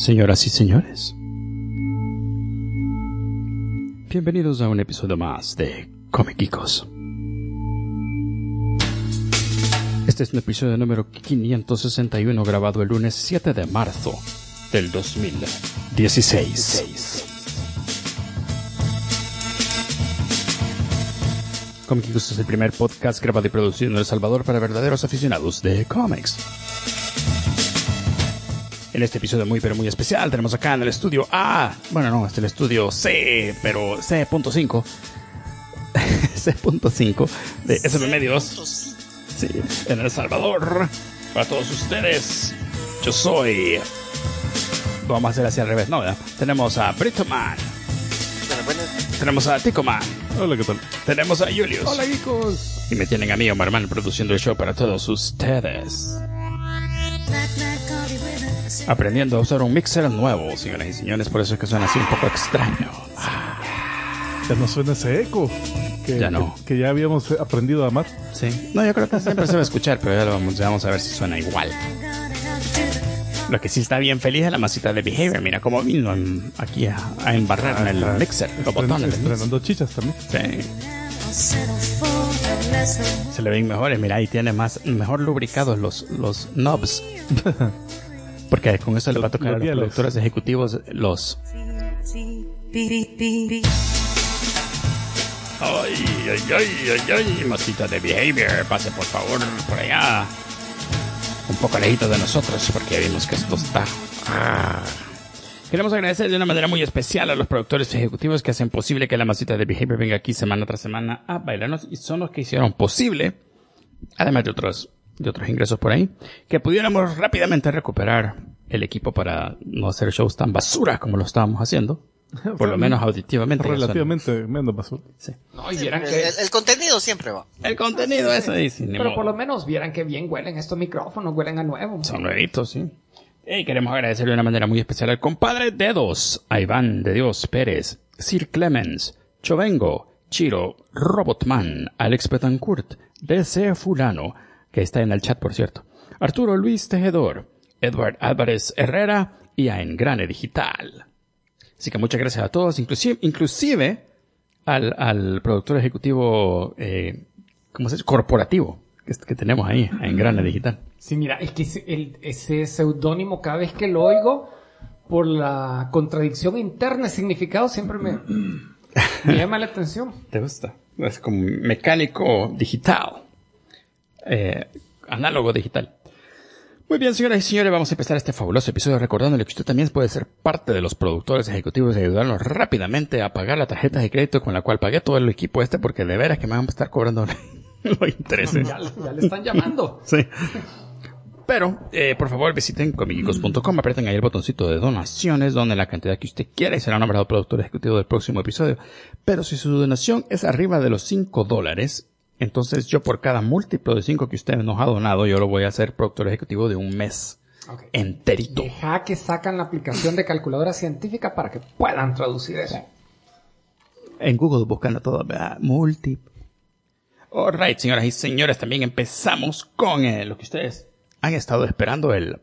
Señoras y señores, bienvenidos a un episodio más de Comiquicos. Este es un episodio número 561 grabado el lunes 7 de marzo del 2016. Comiquicos es el primer podcast grabado y producido en El Salvador para verdaderos aficionados de cómics. En este episodio muy especial tenemos acá en el estudio A, bueno no, es el estudio C, pero C.5 C.5 de SM Medios, sí, en El Salvador, para todos ustedes. Yo soy, vamos a hacer así al revés, no, ¿verdad? Tenemos a Britoman, tenemos a Ticoman, hola, ¿qué tal? Tenemos a Julius, hola, chicos, y me tienen a mí, Omar Man, produciendo el show para todos ustedes. Aprendiendo a usar un mixer nuevo, señoras y señores, por eso es que suena así un poco extraño. Ya no suena ese eco que ya no. Que ya habíamos aprendido a amar. Sí. No, yo creo que siempre se va a escuchar, pero ya vamos a ver si suena igual. Lo que sí está bien feliz es la masita de Behavior. Mira cómo vino aquí a embarrar en el mixer, los botones. Estrenando chichas también. Sí. Se le ven mejores. Mira, ahí tiene mejor lubricados los knobs. Porque con eso le va a tocar a los productores ejecutivos los... Ay, masita de Behavior, pase por favor por allá. Un poco lejito de nosotros, porque vimos que esto está... Queremos agradecer de una manera muy especial a los productores ejecutivos que hacen posible que la masita de Behavior venga aquí semana tras semana a bailarnos, y son los que hicieron posible, además de otros ingresos por ahí, que pudiéramos rápidamente recuperar el equipo para no hacer shows tan basura como lo estábamos haciendo. Por lo menos auditivamente. Relativamente menos basura. Sí. No, y vieran que el contenido siempre va. El contenido, eso dice. Pero por lo menos vieran que bien huelen estos micrófonos, huelen a nuevo. Son nuevitos, sí. Y queremos agradecerle de una manera muy especial al compadre Dedos, a Iván de Dios Pérez, Sir Clemens, Chovengo, Chiro, Robotman, Alex Betancourt, DC Fulano, que está en el chat por cierto, Arturo Luis Tejedor, Edward Álvarez Herrera y a Engrane Digital. Así que muchas gracias a todos, inclusive al productor ejecutivo, ¿cómo se dice? Corporativo que tenemos ahí, a Engrane Digital. Sí, mira, es que ese seudónimo, cada vez que lo oigo, por la contradicción interna de significado, siempre me llama la atención. ¿Te gusta? Es como mecánico digital. Análogo digital. Muy bien, señoras y señores, vamos a empezar este fabuloso episodio recordándole que usted también puede ser parte de los productores ejecutivos y ayudarnos rápidamente a pagar la tarjeta de crédito con la cual pagué todo el equipo porque de veras que me van a estar cobrando los intereses. Ya le están llamando. Sí. Pero, por favor, visiten comiquicos.com, aprieten ahí el botoncito de donaciones, donde la cantidad que usted quiera y será nombrado productor ejecutivo del próximo episodio. Pero si su donación es arriba de los $5, entonces yo por cada múltiplo de 5 que usted nos ha donado, yo lo voy a hacer productor ejecutivo de un mes enterito. Deja que sacan la aplicación de calculadora científica para que puedan traducir eso. En Google buscando todo, ¿verdad? Múltiplo. Alright, señoras y señores, también empezamos con lo que ustedes han estado esperando, el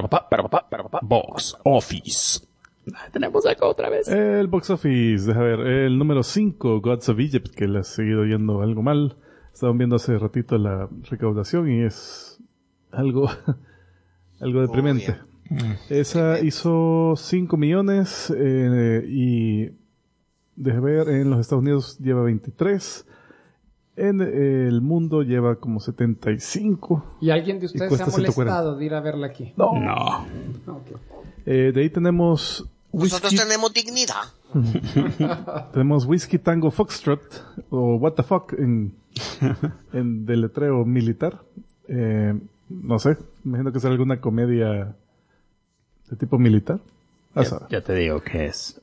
Box Office. Tenemos acá otra vez. El Box Office, deja ver, el número 5, Gods of Egypt, que le ha seguido yendo algo mal. Estaban viendo hace ratito la recaudación y es algo deprimente. Esa hizo 5 millones y deja ver, en los Estados Unidos lleva 23. En el mundo lleva como 75. ¿Y alguien de ustedes se ha molestado de ir a verla aquí? No. Okay. De ahí tenemos... Nosotros tenemos dignidad. Tenemos Whiskey Tango Foxtrot, o What the Fuck en deletreo militar. No sé, me imagino que será alguna comedia de tipo militar. Ya te digo que es.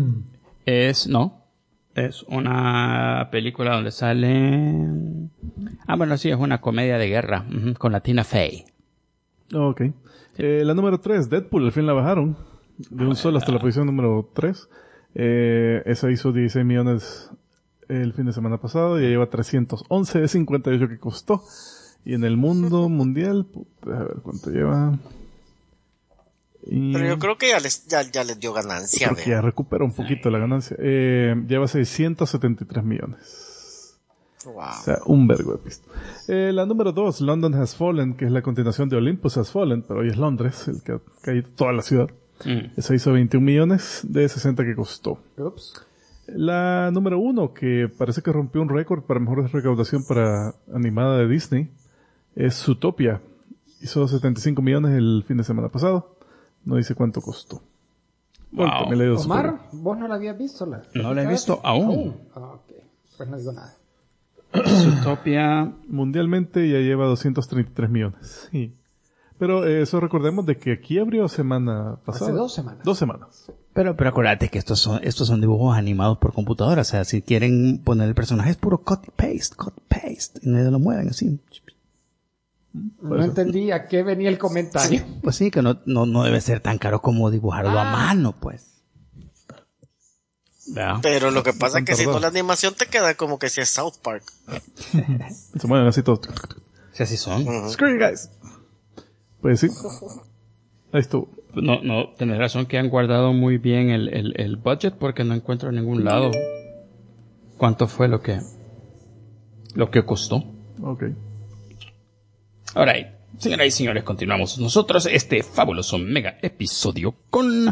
Es una película donde sale... bueno, sí, es una comedia de guerra con la Tina Fey. Ok. La número 3, Deadpool, al fin la bajaron. De un solo hasta la posición número 3. Esa hizo 16 millones el fin de semana pasado y ya lleva 311 de 58 que costó. Y en el mundo mundial, a ver cuánto lleva. Pero yo creo que ya les dio ganancia. Creo que ya recupera un poquito la ganancia. Lleva 673 millones. Wow. O sea, un vergo de pista. La número 2, London Has Fallen, que es la continuación de Olympus Has Fallen, pero hoy es Londres, el que ha caído toda la ciudad. Esa hizo 21 millones de 60 que costó. Ups. La número 1, que parece que rompió un récord para mejor recaudación para animada de Disney, es Zootopia. Hizo 75 millones el fin de semana pasado. No dice cuánto costó. Wow. También le dio Omar, ¿vos no la habías visto? No la he visto aún. Ok, pues no digo nada. Zootopia. Mundialmente ya lleva 233 millones. Sí. Pero eso recordemos de que aquí abrió semana pasada. Hace 2 semanas. 2 semanas. Pero acuérdate que estos son dibujos animados por computadora. O sea, si quieren poner el personaje es puro cut paste. Y no lo mueven así. No entendí a qué venía el comentario. Pues sí, que no debe ser tan caro como dibujarlo a mano, pues. ¿Verdad? Pero lo que pasa es que si no la animación te queda como que si es South Park. Se mueven así todos. Si así son. Screw you guys. Pues sí. Ahí estuvo. No, tenés razón que han guardado muy bien el budget porque no encuentro en ningún lado cuánto fue lo que costó. Ok. Alright, señoras y señores, continuamos nosotros este fabuloso mega episodio con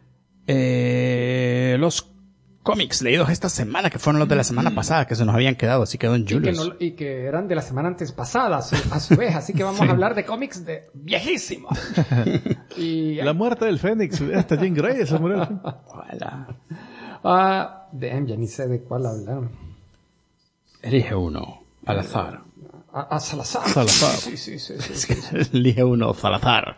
los cómics leídos esta semana, que fueron los de la semana pasada, que se nos habían quedado, así que don Julius. Y que eran de la semana antes pasada, a su vez, así que vamos a hablar de cómics de viejísimos. La muerte del Fénix, esta Jean Grey, esa murió. Ya ni sé de cuál hablar. Elige uno, al azar. A Salazar. Salazar. Sí. Elige uno, Salazar.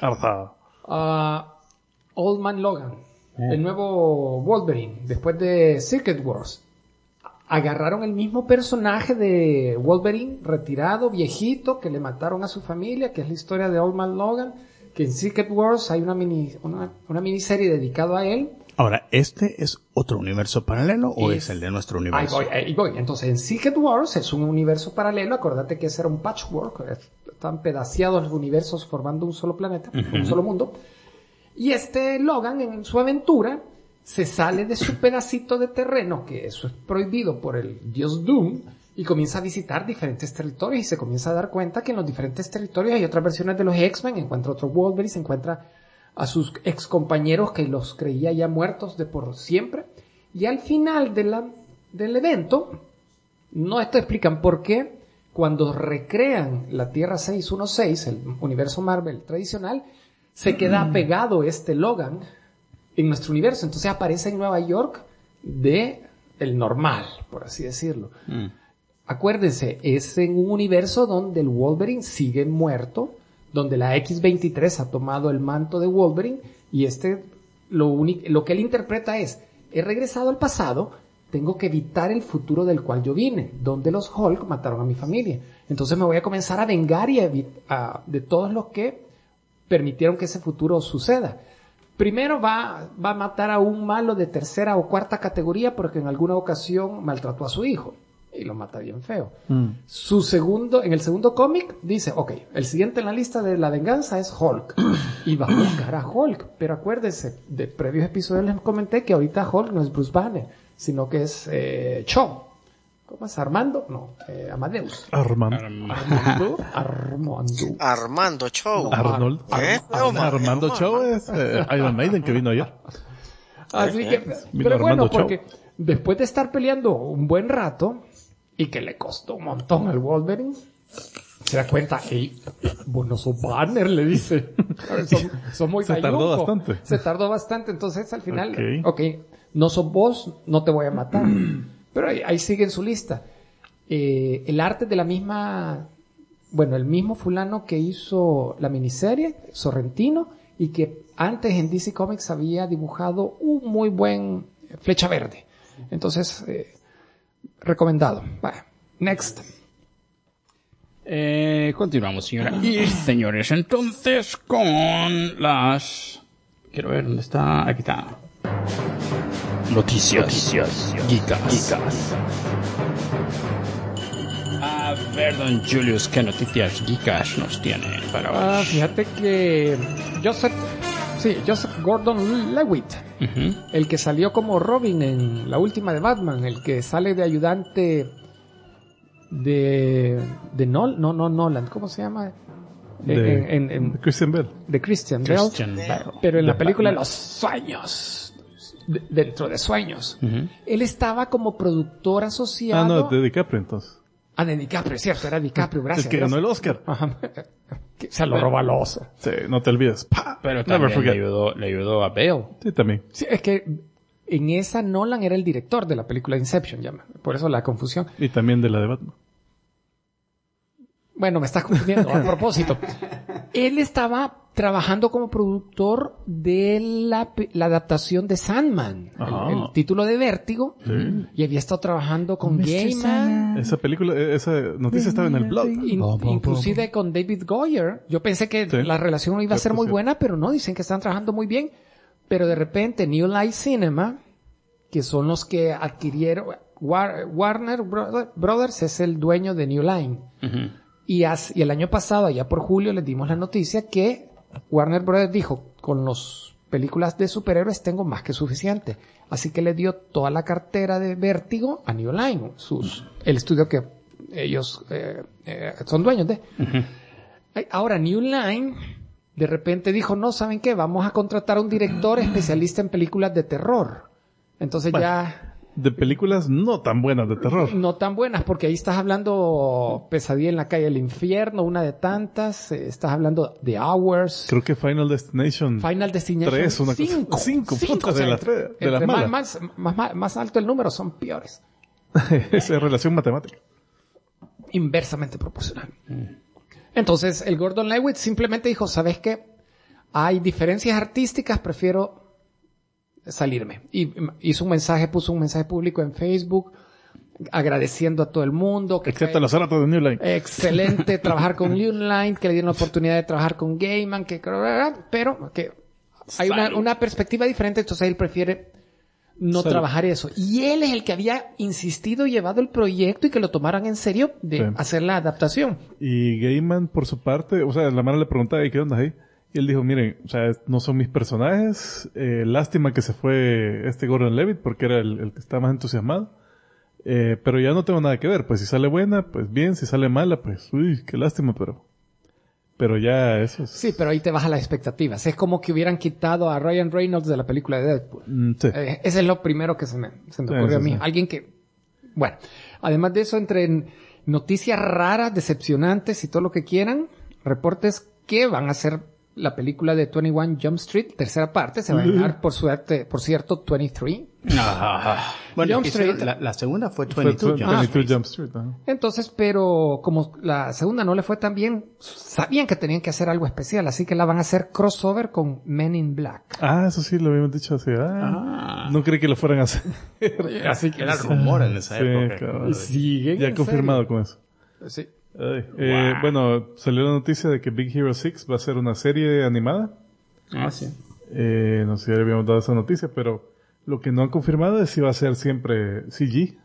Old Man Logan. El nuevo Wolverine. Después de Secret Wars. Agarraron el mismo personaje de Wolverine retirado, viejito, que le mataron a su familia, que es la historia de Old Man Logan. Que en Secret Wars hay una miniserie dedicada a él. Ahora, ¿este es otro universo paralelo o es el de nuestro universo? Ahí voy. Entonces, en Secret Wars es un universo paralelo. Acuérdate que ese era un patchwork. Están pedaceados los universos formando un solo planeta, un solo mundo. Y este Logan, en su aventura, se sale de su pedacito de terreno, que eso es prohibido por el dios Doom, y comienza a visitar diferentes territorios y se comienza a dar cuenta que en los diferentes territorios hay otras versiones de los X-Men. Encuentra otro Wolverine, se encuentra a sus ex compañeros que los creía ya muertos de por siempre. Y al final del evento, no te explican por qué, cuando recrean la Tierra 616, el universo Marvel tradicional, se queda pegado este Logan en nuestro universo. Entonces aparece en Nueva York de el normal, por así decirlo. Acuérdense, es en un universo donde el Wolverine sigue muerto, donde la X-23 ha tomado el manto de Wolverine y lo que él interpreta es, he regresado al pasado, tengo que evitar el futuro del cual yo vine, donde los Hulk mataron a mi familia. Entonces me voy a comenzar a vengar de todos los que permitieron que ese futuro suceda. Primero va a matar a un malo de tercera o cuarta categoría porque en alguna ocasión maltrató a su hijo. Y lo mata bien feo. En el segundo cómic dice, ok, el siguiente en la lista de la venganza es Hulk. Y va a buscar a Hulk. Pero acuérdense, de previos episodios les comenté que ahorita Hulk no es Bruce Banner, sino que es Cho. ¿Cómo es? ¿Armando? No, Amadeus. Armando Cho. No, Arnold. Armando Cho es Iron Maiden que vino ayer. Así que, pero bueno, porque después de estar peleando un buen rato y que le costó un montón al Wolverine, se da cuenta, hey, vos no sos Banner, le dice. Son muy Se tardó bastante. Se tardó bastante, entonces al final, okay, no sos vos, no te voy a matar. Pero ahí sigue en su lista. El arte de el mismo fulano que hizo la miniserie, Sorrentino, y que antes en DC Comics había dibujado un muy buen Flecha Verde. Entonces, recomendado. Bueno, next. Continuamos, señora y señores, entonces con las... Quiero ver dónde está. Aquí está. Noticias. Geekas. A ver, don Julius, ¿qué noticias geekas nos tiene para hoy? Fíjate que Joseph Sí, Joseph Gordon-Levitt. El que salió como Robin en la última de Batman. El que sale de ayudante de Nolan. ¿Cómo se llama? De Christian Bale. De Christian Bale. Pero en la película de los sueños. Dentro de sueños. Él estaba como productor asociado. De DiCaprio entonces. De DiCaprio, cierto, era DiCaprio, gracias. El que ganó el Oscar. Ajá. Se lo roba al oso. Sí, no te olvides. ¡Pah! Pero también le ayudó a Bale. Sí, también. Sí, es que en esa Nolan era el director de la película Inception, por eso la confusión. Y también de la de Batman. Bueno, me estás confundiendo a propósito. Él estaba trabajando como productor de la adaptación de Sandman, el título de Vértigo, y había estado trabajando con Gaiman. Esa película, esa noticia estaba en el blog. Inclusive con David Goyer. Yo pensé que la relación iba a ser muy buena, pero no, dicen que están trabajando muy bien. Pero de repente New Line Cinema, que son los que adquirieron, Warner Brothers es el dueño de New Line. Y el año pasado, allá por julio, les dimos la noticia que Warner Brothers dijo, con las películas de superhéroes tengo más que suficiente. Así que le dio toda la cartera de Vértigo a New Line, el estudio que ellos son dueños de. Ahora, New Line de repente dijo, no, ¿saben qué? Vamos a contratar a un director especialista en películas de terror. Entonces de películas no tan buenas de terror. No tan buenas, porque ahí estás hablando Pesadilla en la calle del infierno, una de tantas. Estás hablando de Hours. Creo que Final Destination 3, una 5 putas de las malas. Más alto el número, son peores. Esa es relación matemática. Inversamente proporcional. Entonces, el Gordon Levitt simplemente dijo, ¿sabes qué? Hay diferencias artísticas, prefiero salirme. Y puso un mensaje público en Facebook agradeciendo a todo el mundo. Excepto a los ratos de New Line. Excelente trabajar con New Line, que le dieron la oportunidad de trabajar con Gaiman, pero que hay una perspectiva diferente, entonces él prefiere no trabajar eso. Y él es el que había insistido y llevado el proyecto y que lo tomaran en serio de hacer la adaptación. Y Gaiman, por su parte, o sea, la mano le preguntaba, ¿y qué onda ahí? Y él dijo, miren, o sea, no son mis personajes, lástima que se fue Gordon Levitt porque era el que estaba más entusiasmado, pero ya no tengo nada que ver, pues si sale buena, pues bien, si sale mala, pues, uy, qué lástima, pero ya eso es... Sí, pero ahí te baja las expectativas. Es como que hubieran quitado a Ryan Reynolds de la película de Deadpool. Sí. Ese es lo primero que se me ocurrió a mí. Alguien que... Bueno, además de eso, entre noticias raras, decepcionantes y todo lo que quieran, reportes que van a ser la película de 21 Jump Street, tercera parte, se va a llamar, por cierto, 23. Bueno, Jump Street. La segunda fue 22 Jump Street. Entonces, pero como la segunda no le fue tan bien, sabían que tenían que hacer algo especial, así que la van a hacer crossover con Men in Black. Eso sí, lo habíamos dicho así. No creí que lo fueran a hacer. Así que era rumor en esa época. Claro. Siguen ya confirmado serio. con eso. Sí. Bueno, salió la noticia de que Big Hero 6 va a ser una serie animada. Sí. No sé si ya le habíamos dado esa noticia, pero lo que no han confirmado es si va a ser siempre CG.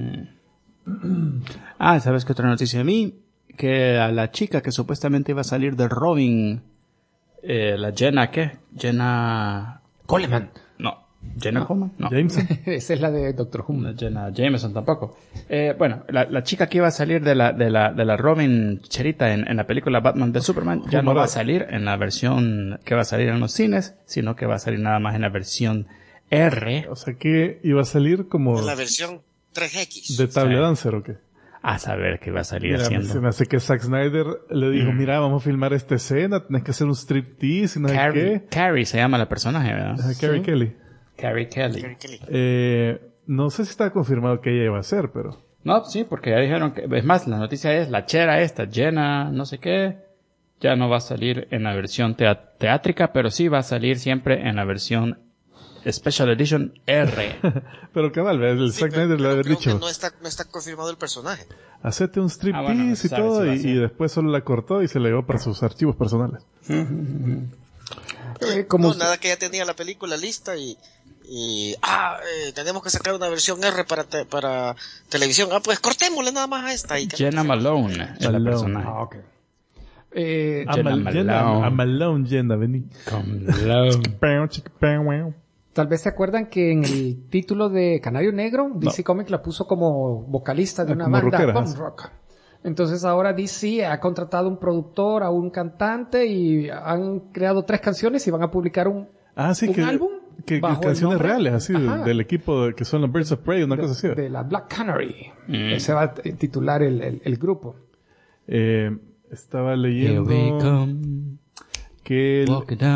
¿Sabes qué otra noticia de mí? Que a la chica que supuestamente iba a salir de Robin, la Jenna Coleman. No. ¿Jenna Coleman? No. Jameson. Esa es la de Doctor Who. No, Jenna Jameson tampoco. Bueno, la chica que iba a salir de la Robin Cherita en la película Batman de Superman ya no va a salir en la versión que va a salir en los cines, sino que va a salir nada más en la versión R. O sea que iba a salir como... En la versión 3X. ¿De Table Dancer o qué? A saber qué va a salir haciendo. Se me hace que Zack Snyder le dijo, mira, vamos a filmar esta escena, tenés que hacer un striptease y no sé qué. Carrie se llama la personaje, ¿verdad? Carrie Kelly. Carrie Kelly. No sé si está confirmado que ella iba a ser, pero... No, sí, porque ya dijeron que... Es más, la noticia es la chera esta, Jenna, no sé qué, ya no va a salir en la versión teátrica, pero sí va a salir siempre en la versión Special Edition R. Pero cabal, el Zack Snyder le había dicho... No está confirmado el personaje. Hacete un striptease y todo, y después solo la cortó y se la llevó para sus archivos personales. Nada, que ya tenía la película lista y tenemos que sacar una versión R para televisión. Pues cortémosle nada más a esta. Jenna Malone es la personaje. Okay. Malone, Jenna, vení. Tal vez se acuerdan que en el título de Canario Negro, DC Comics la puso como vocalista de una como banda rockera, punk rock. Entonces ahora DC ha contratado un productor, a un cantante y han creado 3 canciones y van a publicar un álbum. Que bajo el canciones nombre, reales, así, del equipo que son los Birds of Prey, una cosa así. de la Black Canary. Se va a titular el grupo. Estaba leyendo que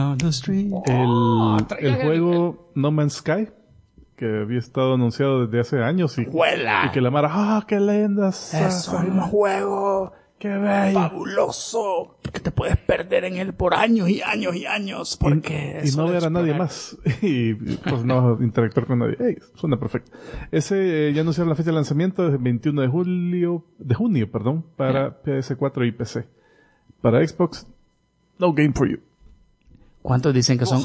el juego No Man's Sky, que había estado anunciado desde hace años y que la Mara, qué lindas. Eso es un juego qué bello, fabuloso, que te puedes perder en él por años y años y años, porque y no ver a nadie más y pues no interactuar con nadie. Suena perfecto. Ese ya anunciaron la fecha de lanzamiento, es el 21 de junio, para PS4 y PC. Para Xbox, no game for you. ¿Cuántos dicen que son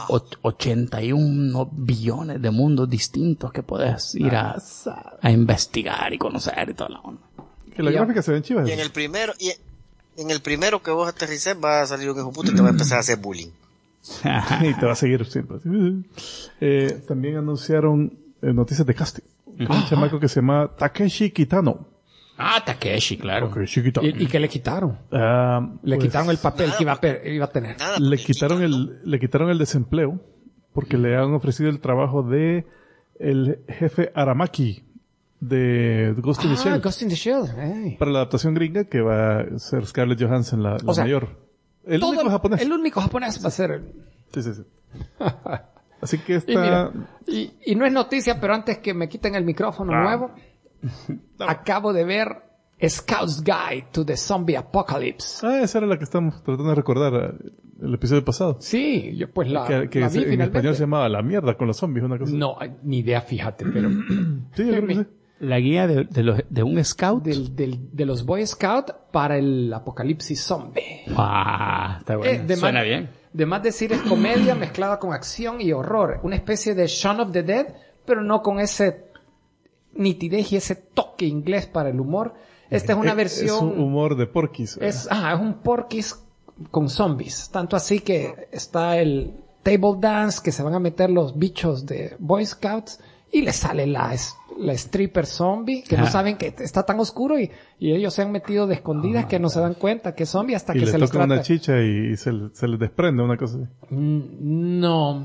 81 billones de mundos distintos que puedes ir a investigar y conocer y toda la onda? Que las gráficas se ven chivas. Y en el primero que vos aterrices va a salir un hijo puto y te va a empezar a hacer bullying. Y te va a seguir siempre. También anunciaron noticias de casting. Un chamaco que se llama Takeshi Kitano. Takeshi, claro. ¿Y qué le quitaron? Le quitaron el papel que iba a tener. Le quitaron el desempleo porque le han ofrecido el trabajo de el jefe Aramaki de Ghost in the Shell. Ghost in the Shell. Para la adaptación gringa que va a ser Scarlett Johansson la mayor. El único japonés. El único japonés va a ser. Sí. Así que está... Y no es noticia, pero antes que me quiten el micrófono nuevo, acabo de ver Scout's Guide to the Zombie Apocalypse. Esa era la que estamos tratando de recordar el episodio pasado. Sí, yo pues la vi en finalmente. español se llamaba La mierda con los zombies, una cosa. No, ni idea, fíjate, pero... Sí, yo creo que sí. La guía de un scout. De los Boy Scouts para el apocalipsis zombie. Está bueno. Suena bien. De más decir, es comedia mezclada con acción y horror. Una especie de Shaun of the Dead, pero no con ese nitidez y ese toque inglés para el humor. Esta es una versión... Es un humor de Porky's. Es un Porky's con zombies. Tanto así que está el table dance, que se van a meter los bichos de Boy Scouts y le sale la stripper zombie, que no saben que está tan oscuro y ellos se han metido de escondidas que no se dan cuenta que es zombie hasta que se les trata. Y le toca una chicha y se les desprende una cosa así. No,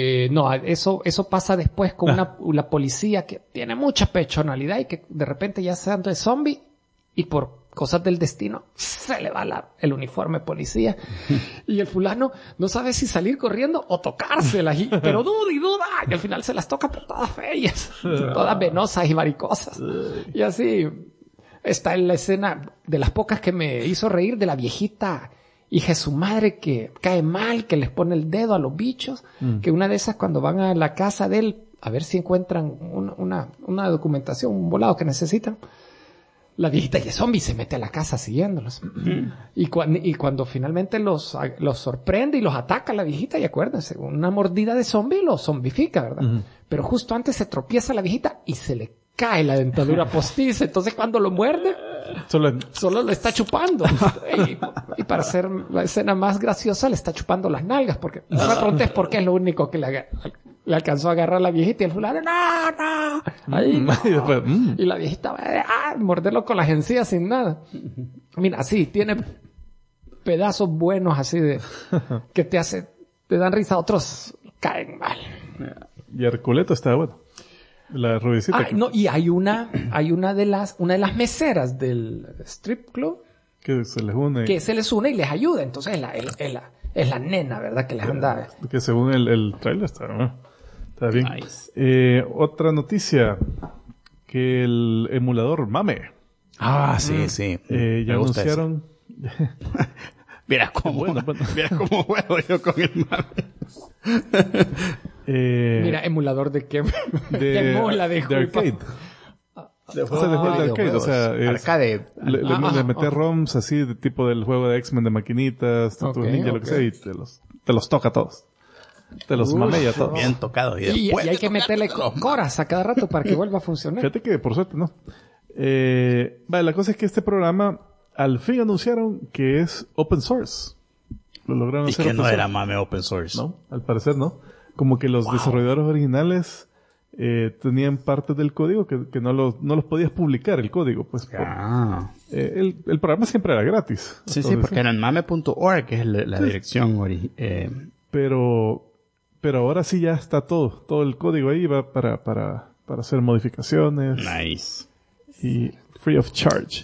eso pasa después con la policía que tiene mucha personalidad y que de repente ya se anda de zombie y por cosas del destino se le va el uniforme policía y el fulano no sabe si salir corriendo o tocárselas, pero duda y al final se las toca por todas feas, todas venosas y varicosas. Y así está en la escena de las pocas que me hizo reír, de la viejita hija de su madre que cae mal, que les pone el dedo a los bichos, que una de esas cuando van a la casa de él a ver si encuentran una documentación, un volado que necesitan, la viejita y el zombie se mete a la casa siguiéndolos. Y cuando finalmente los sorprende y los ataca la viejita, y acuérdense, una mordida de zombie los zombifica, ¿verdad? Pero justo antes se tropieza la viejita y se le cae la dentadura postiza. Entonces cuando lo muerde, solo le está chupando. Y para hacer la escena más graciosa, le está chupando las nalgas. Porque no me preguntes por qué es lo único que le alcanzó a agarrar a la viejita y el fulano, ¡no! Ahí, y la viejita va a morderlo con las encías sin nada. Mira, sí, tiene pedazos buenos así de que te dan risa, otros caen mal. Y Herculeto está bueno. La rubicita. Y hay una de las meseras del strip club que se les une y les ayuda. Entonces es la nena, ¿verdad? Que les anda. Que según el trailer está bien. Nice. Otra noticia, que el emulador MAME. Sí. Ya anunciaron. Mira cómo juego yo con el MAME. Mira, emulador de qué. De arcade. De arcade, o sea, arcade. Le metes ROMs así, de tipo del juego de X-Men de maquinitas, Ninja, lo que sea, y te los toca a todos. Te los mamella todos. Bien tocado. Y hay que meterle coras a cada rato para que vuelva a funcionar. Fíjate que por suerte no. La cosa es que este programa al fin anunciaron que es open source. Lo lograron Y hacer que open no source. era mame open source. No, al parecer no. Como que los desarrolladores originales tenían parte del código que no los podías publicar el código, pues. Ah. El programa siempre era gratis. Sí, Entonces, porque era en mame.org, que es la dirección pero ahora sí ya está todo el código ahí va para hacer modificaciones nice. y free of charge.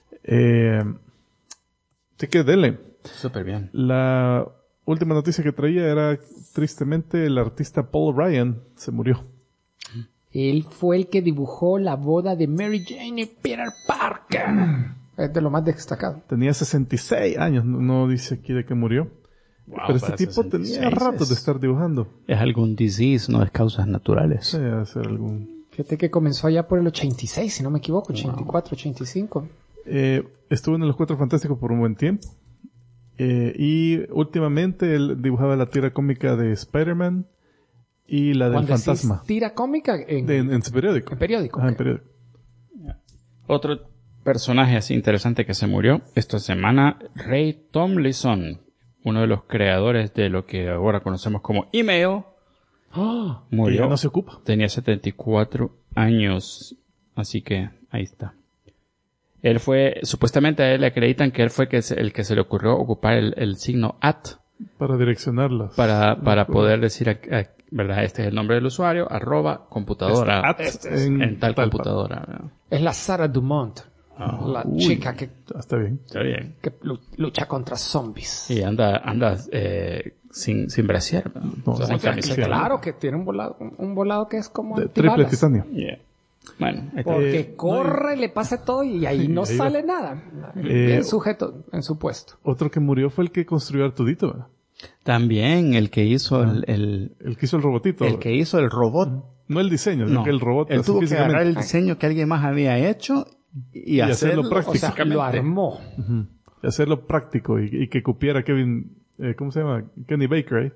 Así que denle. Súper bien. La última noticia que traía era, tristemente, el artista Paul Ryan se murió. Él fue el que dibujó la boda de Mary Jane y Peter Parker. Es de lo más destacado. Tenía 66 años, no dice aquí de qué murió. Wow, pero este para tipo 66 tenía rato de estar dibujando. Es algún disease, no es causas naturales. Sí, debe ser algún... Fíjate que comenzó allá por el 86, si no me equivoco, 84, 85. Estuvo en Los Cuatro Fantásticos por un buen tiempo. Y últimamente él dibujaba la tira cómica de Spider-Man y la del Cuando fantasma. decís tira cómica En su periódico. en periódico. Ajá, ok. en periódico. Otro personaje así interesante que se murió esta semana, Ray Tomlinson, uno de los creadores de lo que ahora conocemos como email, ¡Ah! Que murió. ya no se ocupa. Tenía 74 años, así que ahí está. Él fue, supuestamente a él le acreditan que él fue el que se le ocurrió ocupar el signo @ Para direccionarlas. para poder decir, ¿verdad? Este es el nombre del usuario, @ computadora, en tal computadora. ¿verdad? Es la Sarah Dumont, la chica que Está bien. Está bien. lucha contra zombies. Y anda sin brasier. ¿verdad? No, Sin sí, camiseta. sí. Claro que tiene un volado que es como De triple antibalas. titanio. Yeah. Bueno, ahí está. Porque corre, le pasa todo y ahí no ahí sale nada. Bien sujeto en su puesto. Otro que murió fue el que construyó Artudito, ¿verdad? También el que hizo el El que hizo el robotito. que hizo el robot. No el diseño, sino No, que el robot. él así tuvo que físicamente. agarrar el diseño que alguien más había hecho y hacerlo hacerlo práctico. O sea, lo armó. Y hacerlo práctico y que cupiera Kevin, ¿cómo se llama? Kenny Baker, ¿eh?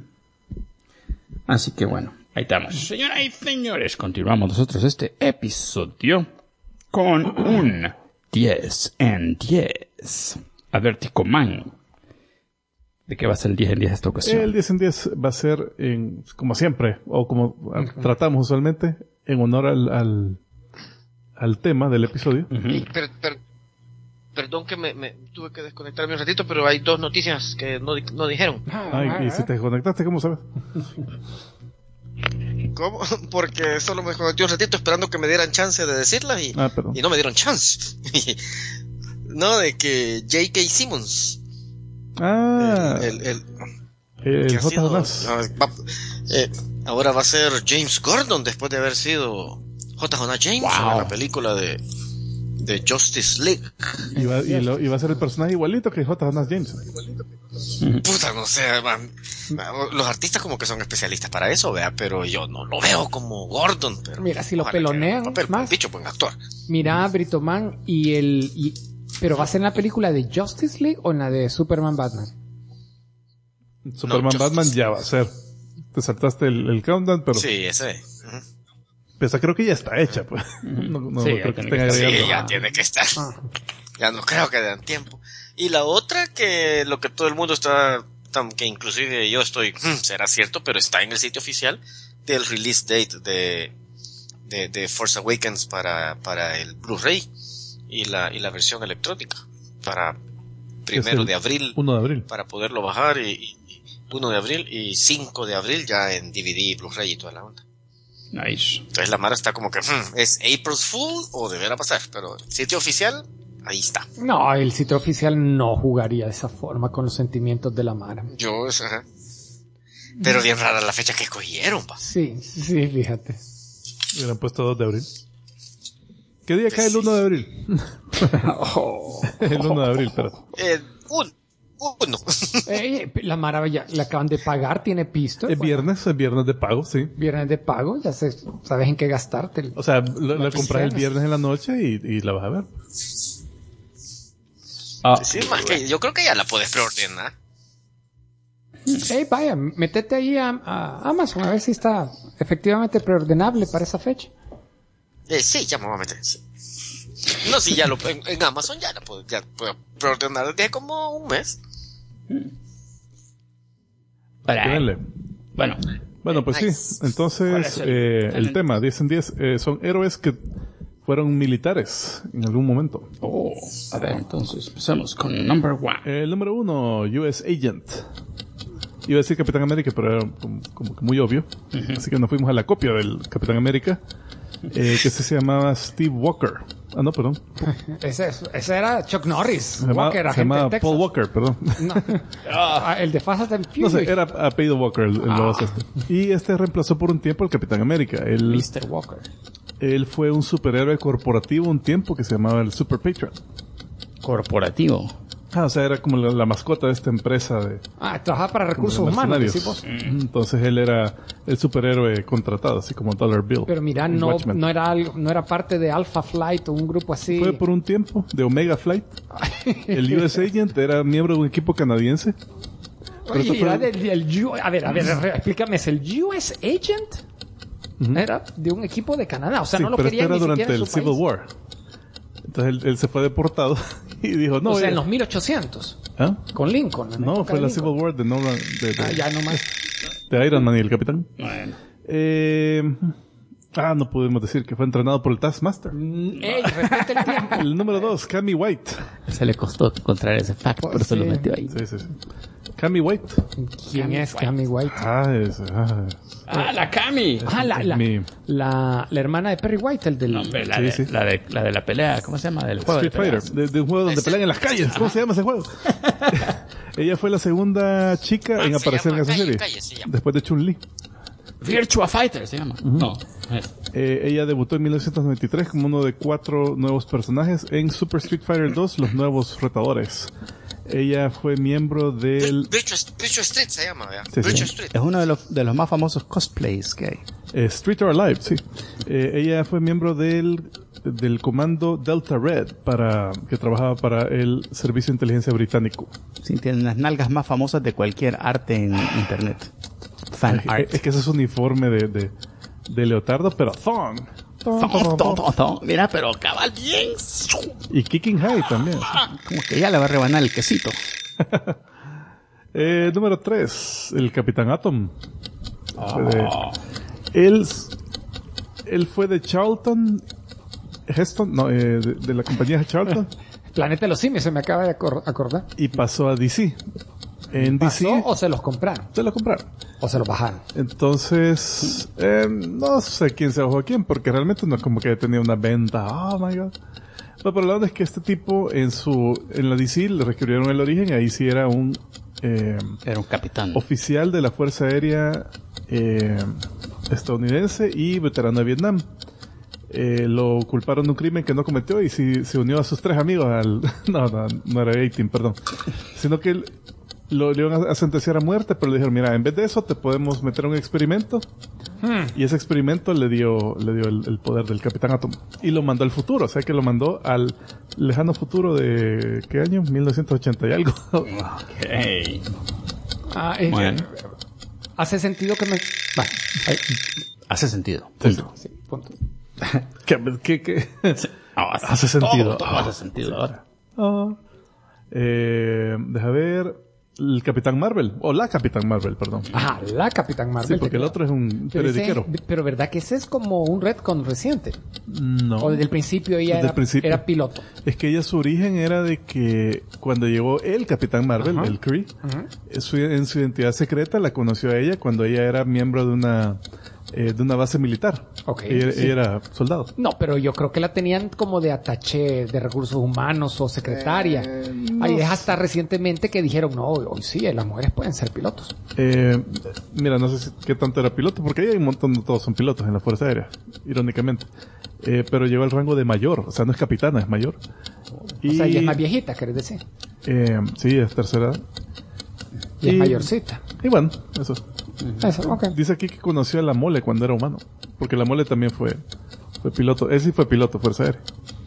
Así que bueno, ahí estamos. Señoras y señores, continuamos nosotros este episodio con un 10 en 10. A Vertigo Man. ¿De qué va a ser el 10 en 10 esta ocasión? El 10 en 10 va a ser, como siempre, o como tratamos usualmente, en honor al tema del episodio. Perdón que me tuve que desconectarme un ratito, pero hay dos noticias que no dijeron. Ay, y si te desconectaste, ¿cómo sabes? ¿Cómo? Porque solo me desconecté un ratito esperando que me dieran chance de decirlas Perdón. y no me dieron chance. No, de que J.K. Simmons, el El que ha J. sido- Jonas. ahora va a ser James Gordon después de haber sido J. Jonah James en la película de Justice League. Y va a ser el personaje igualito que J. Jonas James. Puta, no sé, man. Los artistas como que son especialistas para eso, vea, pero yo no lo veo como Gordon. Pero Mira, si lo ojalá que pelonean haga el papel, más. bicho, buen actor. Mira, Britoman pero va a ser en la película de Justice League o en la de Superman Batman. Superman Justice Batman League. ya va a ser. Te saltaste el countdown, pero Sí, ese. Ujú. esa creo que ya está hecha, pues. No Sí, creo que tiene estén que Sí, agregando. ya tiene que estar. Ah. Ya no creo que den tiempo. Y la otra que lo que todo el mundo está, que inclusive yo estoy, será cierto, pero está en el sitio oficial del release date de Force Awakens para el Blu-ray y la versión electrónica para primero de abril 1 de abril. para poderlo bajar y 1 de abril y 5 de abril ya en DVD, Blu-ray y toda la onda. Nice. Entonces la Mara está como que, ¿es April's Fool o deberá pasar? Pero el sitio oficial, ahí está. No, el sitio oficial no jugaría de esa forma con los sentimientos de la Mara. Ajá. Pero bien rara la fecha que escogieron, pa. Sí, fíjate. Hubieran puesto 2 de abril. ¿Qué día cae el 1 de abril? El 1 de abril, pero. Uno. La Mara ya le acaban de pagar, tiene pisto. Es viernes de pago, sí. Viernes de pago, ya sabes en qué gastarte. O sea, la compras el viernes en la noche y la vas a ver. Sí, más que yo creo que ya la puedes preordenar. Vaya, métete ahí a Amazon a ver si está efectivamente preordenable para esa fecha. Sí, ya me voy a meter. Sí. No, si ya en Amazon ya puedo preordenar desde como un mes. Denle. Bueno, pues Nice. sí. Entonces, el tema 10 en 10 son héroes que fueron militares en algún momento. A ver, entonces empezamos con number 1. El número 1, US Agent. Iba a decir Capitán América, pero era como que muy obvio. Así que nos fuimos a la copia del Capitán América, que se llamaba Steve Walker. Ah, no, perdón. Ese era Chuck Norris. Se llamaba, Walker, se agente llamaba de Texas. Paul Walker, perdón. No. El de Fast and No Furious. sé, era apellido Walker el voz este. Y este reemplazó por un tiempo al Capitán América. Mr. Walker. Él fue un superhéroe corporativo un tiempo que se llamaba el Super Patriot. Corporativo. O sea, era como la mascota de esta empresa de Trabajaba para recursos como de humanos, mercenarios. decimos. Entonces él era el superhéroe contratado, así como Dollar Bill. Pero mira, en no Watchmen. era parte de Alpha Flight o un grupo así. Fue por un tiempo de Omega Flight. El US Agent era miembro de un equipo canadiense. Pero Oye, esto fue- era a ver, explícame, ¿es el US Agent? Era de un equipo de Canadá, o sea, Sí, no lo pero querían esto era ni siquiera durante en el su Civil país. War. Entonces él se fue deportado y dijo, no, O sea, en oye, los 1800, ¿ah? con Lincoln. en la No, época fue de la Lincoln. Civil War de Nolan, Ya nomás. de Iron Man y el Capitán. Bueno. No pudimos decir que fue entrenado por el Taskmaster. Ey, respeta el tiempo. El número 2, Cammy White. Se le costó encontrar ese fact, por eso Sí. lo metió ahí. Sí. Cammy White. ¿Quién es Cammy White? La Cami. La hermana de Perry White, el del... No, hombre, Sí, sí. la de la pelea, ¿cómo se llama? Del juego Street de Fighter, peleas. de un juego donde pelean en las calles. ¿Cómo se llama ese juego? Ella fue la segunda chica en Se aparecer en llama esa serie. Calle, se llama. Después de Chun-Li. Virtua Fighter se llama. No. Ella debutó en 1993 como uno de 4 nuevos personajes en Super Street Fighter 2, Los Nuevos Retadores. Ella fue miembro del... Bridge Street se llama, ¿verdad? Sí, sí. Bridge Street. Es uno de los más famosos cosplays que hay. Street or Alive, sí. Ella fue miembro del comando Delta Red, que trabajaba para el Servicio de Inteligencia Británico. Sí, tiene las nalgas más famosas de cualquier arte en internet. Fan art. Es que ese es uniforme de leotardo, pero thong. Mira, pero cabal bien. Y Kicking High también. Como que ya le va a rebanar el quesito. Número 3, el Capitán Atom. Él fue de Charlton Heston, no, de la compañía Charlton, Planeta de los Simios, se me acaba de acordar. y pasó a DC. En DC ¿Pasó o se los compraron? se lo compraron. ¿O se los bajaron? Entonces, no sé quién se bajó a quién, porque realmente no es como que tenía una venta. Oh my god. No, pero la verdad es que este tipo en la DC le reescribieron el origen, y ahí sí era un Era un capitán. oficial de la Fuerza Aérea estadounidense y veterano de Vietnam. Lo culparon de un crimen que no cometió y se unió a sus 3 amigos al... no era 18, perdón. Sino que le iban a sentenciar a muerte, pero le dijeron, mira, en vez de eso te podemos meter a un experimento. Y ese experimento le dio el poder del Capitán Atom. Y lo mandó al futuro, o sea que lo mandó al lejano futuro de... ¿qué año? 1980 y algo. Okay. Bueno. Hace sentido que me... Vale, ahí. Hace sentido. Sí, Punto. Sí, punto. ¿Qué? No, Hace sentido. Todo hace sentido ahora. Deja ver. El Capitán Marvel. O la Capitán Marvel, perdón. Ajá, la Capitán Marvel. Sí, porque el otro es un Pero periodiquero. pero verdad que ese es como un retcon reciente. No. O desde el principio ella Desde el principio. era piloto. Es que ella, su origen era de que cuando llegó el Capitán Marvel, Ajá. el Kree, en su identidad secreta la conoció a ella cuando ella era miembro de una base militar. Ok, Ella sí. era soldado. No, pero yo creo que la tenían como de attaché de recursos humanos o secretaria. Ahí es hasta recientemente que dijeron, no, hoy sí, las mujeres pueden ser pilotos. Mira, no sé qué tanto era piloto, porque ahí hay un montón de todos son pilotos en la Fuerza Aérea, irónicamente. Pero llegó al rango de mayor, o sea, no es capitana, es mayor. O sea, ella es más viejita, ¿querés decir? Sí, es tercera edad. Y es mayorcita. Y bueno, eso. Eso, ok. Dice aquí que conoció a la Mole cuando era humano, porque la Mole también fue piloto. Él sí fue piloto, Fuerza Aérea.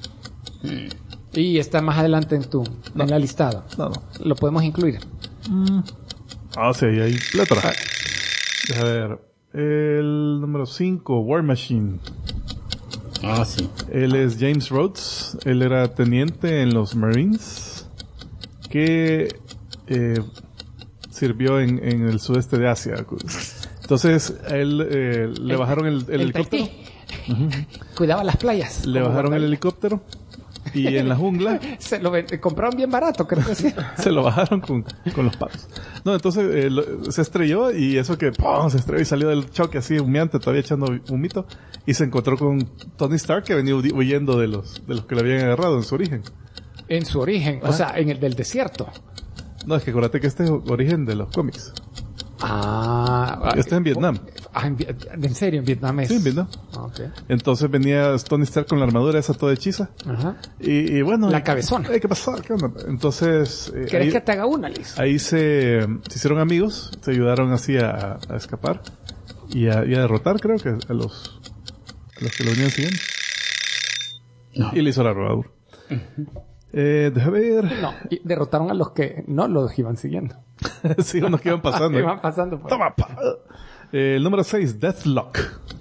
Y está más adelante en la listado. No. Lo podemos incluir. Sí, ahí hay plétora. Deja ver. El número 5, War Machine. Ah, sí. Él es James Rhodes. Él era teniente en los Marines que sirvió en el sudeste de Asia. Entonces, a él le bajaron el helicóptero. Cuidaba las playas. Le bajaron el helicóptero y en la jungla Se lo compraron bien barato, creo que sí. se lo bajaron con los palos. No, entonces se estrelló y eso que ¡pum! Se estrelló y salió del choque así humeante, todavía echando humito, y se encontró con Tony Stark, que venía huyendo de los que le habían agarrado en su origen. En su origen, o sea, en el del desierto. No, es que acuérdate que este es origen de los cómics. Este es en Vietnam. ¿En serio? ¿En Vietnam es? Sí, en Vietnam. Okay. Entonces venía Tony Stark con la armadura esa toda hechiza. Ajá. Y bueno... La cabezona. ¿Qué pasó? ¿Qué onda? Entonces... ¿Querés que te haga una, Liz? Ahí se hicieron amigos, se ayudaron así a escapar y a derrotar, creo que a los que lo venían siguiendo. No. Y le hizo la armadura. Deja ver. No, y derrotaron a los que no los iban siguiendo. Sí, unos que iban pasando. Iban pasando por... Toma, pa. El número 6, Deathlock.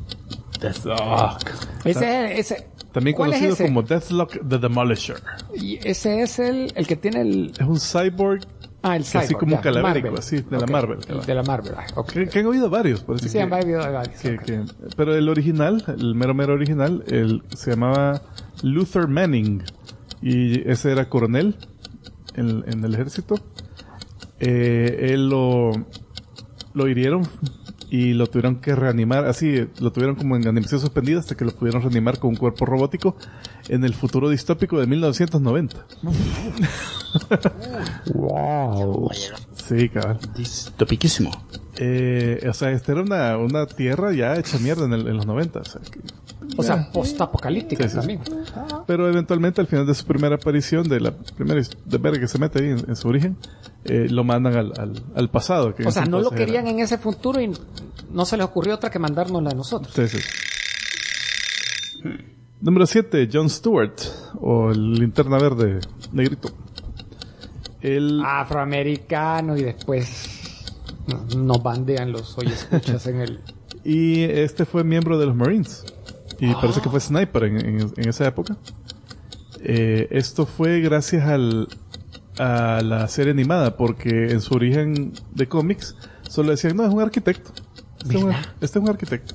Ese, También ¿cuál conocido es ese? como Deathlock the Demolisher. Y ese es el que tiene el... Es un cyborg el así cyborg, como ya, un calavérico, Marvel. así, de la Ok, Marvel. De la Marvel, okay. Que han oído varios, parece Sí, que, han habido varios. pero el original, el mero original, se llamaba Luther Manning. Y ese era coronel en el ejército. Él lo hirieron y lo tuvieron que reanimar, así, lo tuvieron como en animación suspendida hasta que lo pudieron reanimar con un cuerpo robótico en el futuro distópico de 1990. Wow. Sí, cabal. Distopiquísimo. O sea, esta era una tierra ya hecha mierda en los 90. O sea, post-apocalíptica Sí, sí, también. Pero eventualmente al final de su primera aparición, de la primera de verga que se mete ahí en su origen, lo mandan al pasado. Que O sea, no lo entonces querían en ese futuro y no se les ocurrió otra que mandárnosla a nosotros. Sí, sí. Número 7, Jon Stewart, o el Linterna Verde negrito. Afroamericano y después nos bandean los escuchas en el... Y este fue miembro de los Marines. Y parece que fue sniper en esa época. Esto fue gracias a la serie animada, porque en su origen de cómics solo decían, no, es un arquitecto. Este es un arquitecto.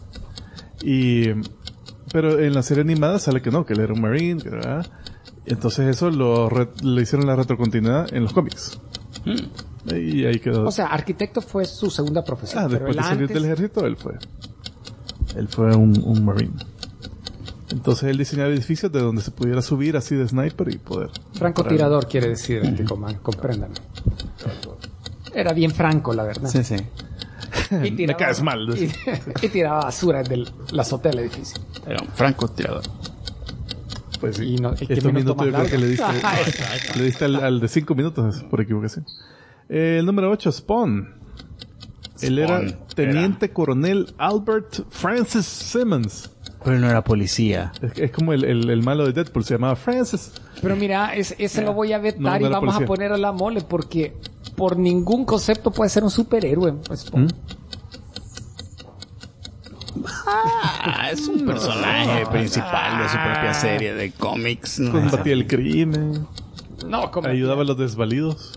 Pero en la serie animada sale que no, que él era un Marine, ¿verdad? Entonces eso le hicieron la retrocontinuidad en los cómics. Y ahí quedó. O sea, arquitecto fue su segunda profesión. Pero después de salir antes... del ejército, él fue un Marine. Entonces él diseñaba edificios de donde se pudiera subir así de sniper y poder... Francotirador quiere decir, compréndame. Era bien franco, la verdad. Sí, sí. Y Me caes mal. Y tiraba basura desde la azotea del edificio. Era un francotirador. Pues sí. Y no- ¿y qué Estos minuto minutos yo más creo que largo? le diste al de 5 minutos por equivocación. El número 8, Spawn. Él era teniente coronel Albert Francis Simmons. Pero él no era policía. Es como el malo de Deadpool, se llamaba Francis. Pero mira, ese lo voy a vetar No, no y era vamos policía. a poner a la mole porque por ningún concepto puede ser un superhéroe. Pues, Es un personaje principal de su propia serie de cómics. No, Combatía el crimen, No, como... ayudaba a los desvalidos.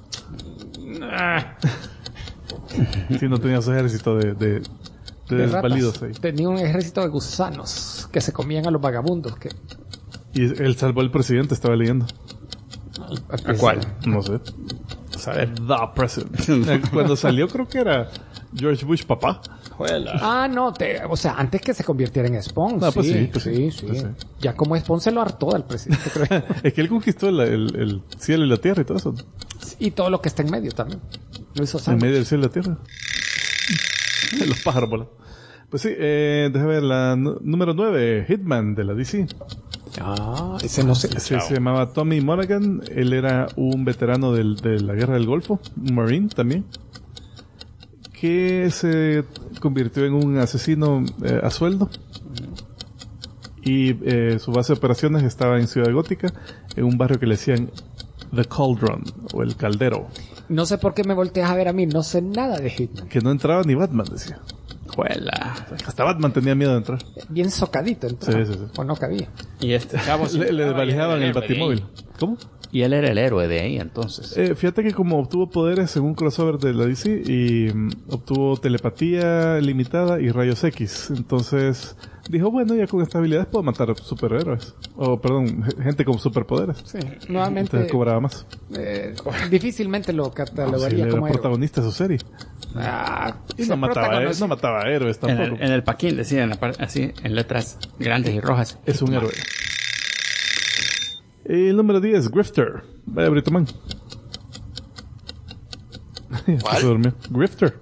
Sí, no tenía su ejército de de desvalidos ratas. ahí. Tenía un ejército de gusanos que se comían a los vagabundos. Y él salvó al presidente, estaba leyendo. ¿A cuál? No sé. Saber. The President. Cuando salió creo que era George Bush papá. No, o sea, antes que se convirtiera en Spawn. Ah, pues sí, pues sí. pues sí. Ya como Spawn se lo hartó al presidente, creo. Es que él conquistó el cielo y la tierra y todo eso. Y todo lo que está en medio también. Lo hizo En Sam. medio del cielo y la tierra. Los pájaros volan. Pues sí, déjame ver la número 9, Hitman de la DC. Ese no sé. Se llamaba Tommy Monaghan. Él era un veterano de la guerra del Golfo, un Marine también, que se convirtió en un asesino a sueldo. Y su base de operaciones estaba en Ciudad Gótica, en un barrio que le decían The Cauldron, o el Caldero. No sé por qué me volteas a ver a mí. No sé nada de Hitman. Que no entraba ni Batman, decía. Juela. Hasta Batman tenía miedo de entrar. Bien socadito el Sí. O no cabía. Y este chavo... Le desvalijaban el batimóvil. ¿Cómo? Y él era el héroe de ahí, entonces. Fíjate que como obtuvo poderes en un crossover de la DC y obtuvo telepatía limitada y rayos X, entonces dijo, bueno, ya con estas habilidades puedo matar superhéroes. O, perdón, gente con superpoderes. Sí, nuevamente Entonces cobraba más. difícilmente lo Sí, catalogaría él era como héroe. protagonista de su serie. Y Y no mataba héroes En tampoco. el paquín decía así, en letras grandes y rojas. Es un héroe. Y el número 10, Grifter. Vaya, Brito Man. ¿Cuál? Se durmió. Grifter.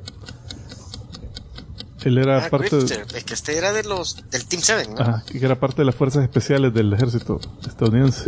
Él era parte Grifter. Es que este era del Team 7, ¿no? Ajá, que era parte de las fuerzas especiales del ejército estadounidense.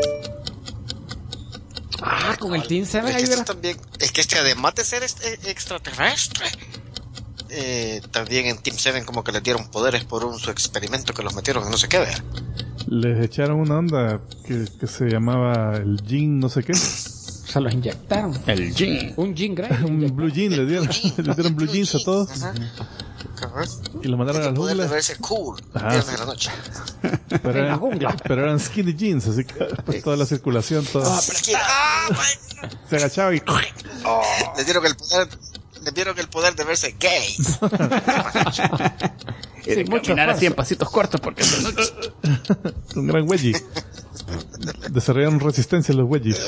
Con el Team 7 Es ahí que, verá. también, es que este, además de ser extraterrestre, también en Team 7 como que les dieron poderes por su experimento que los metieron en no sé qué, ver. Les echaron una onda que se llamaba el Jean no sé qué. Se los inyectaron. El Jin. Un Jean Grey. Un Blue Jean le dieron. Le dieron Blue Jeans a todos. Ajá. Y lo mandaron a El la poder de jungla. verse cool Ajá, viernes sí. de la noche. Pero En la eran, jungla. pero eran skinny jeans, así que pues, toda la circulación, todo. Se agachaba y... Les dieron el poder de verse gay. Y de mucho caminar así en esfuerzo. pasitos cortos porque Un gran wedgie. Desarrollaron resistencia los wedgies.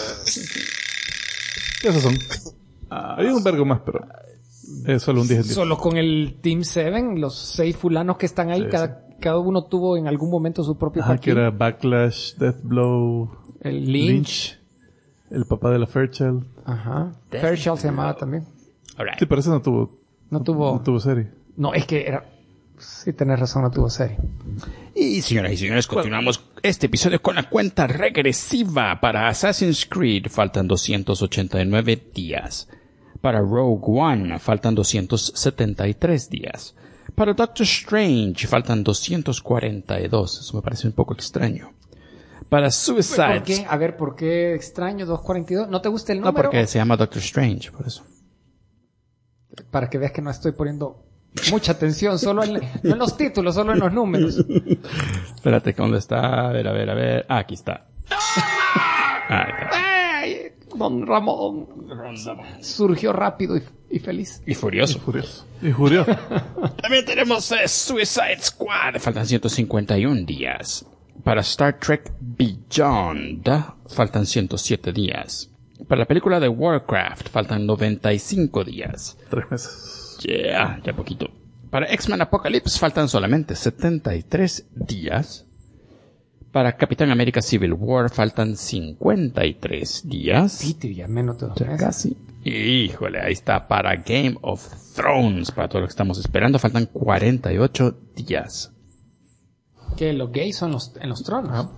Esos son. Hay un vergo más, pero es solo un 10 en 10. Solo con el Team 7, los 6 fulanos que están ahí, Sí, cada uno tuvo en algún momento su propio Ajá, que paquín. era Backlash, Deathblow, El Lynch. el papá de la Fairchild. Ajá. Fairchild se llamaba también. Sí, pero ese no tuvo No tuvo... serie. No, es que era... Sí, tenés razón, no tuvo serie. Y señoras y señores, continuamos este episodio con la cuenta regresiva para Assassin's Creed. Faltan 289 días. Para Rogue One faltan 273 días. Para Doctor Strange faltan 242. Eso me parece un poco extraño. Para Suicide... ¿Por qué? A ver, ¿por qué extraño 242? ¿No te gusta el No, número? porque se llama Doctor Strange, por eso. Para que veas que no estoy poniendo mucha atención, no en los títulos, solo en los números. Espérate, ¿dónde está? A ver. Ah, aquí está. Ahí está. ¡Ay! Don Ramón surgió rápido y feliz. Y furioso. Furioso. Y jurió. También tenemos Suicide Squad. Faltan 151 días. Para Star Trek Beyond faltan 107 días. Para la película de Warcraft faltan 95 días. 3 meses. Ya poquito. Para X-Men Apocalypse faltan solamente 73 días. Para Capitán América Civil War faltan 53 días. Sí, ya menos de 2 Ya meses. casi. Híjole, ahí está. Para Game of Thrones, para todo lo que estamos esperando, faltan 48 días. Que los gays son en los tronos.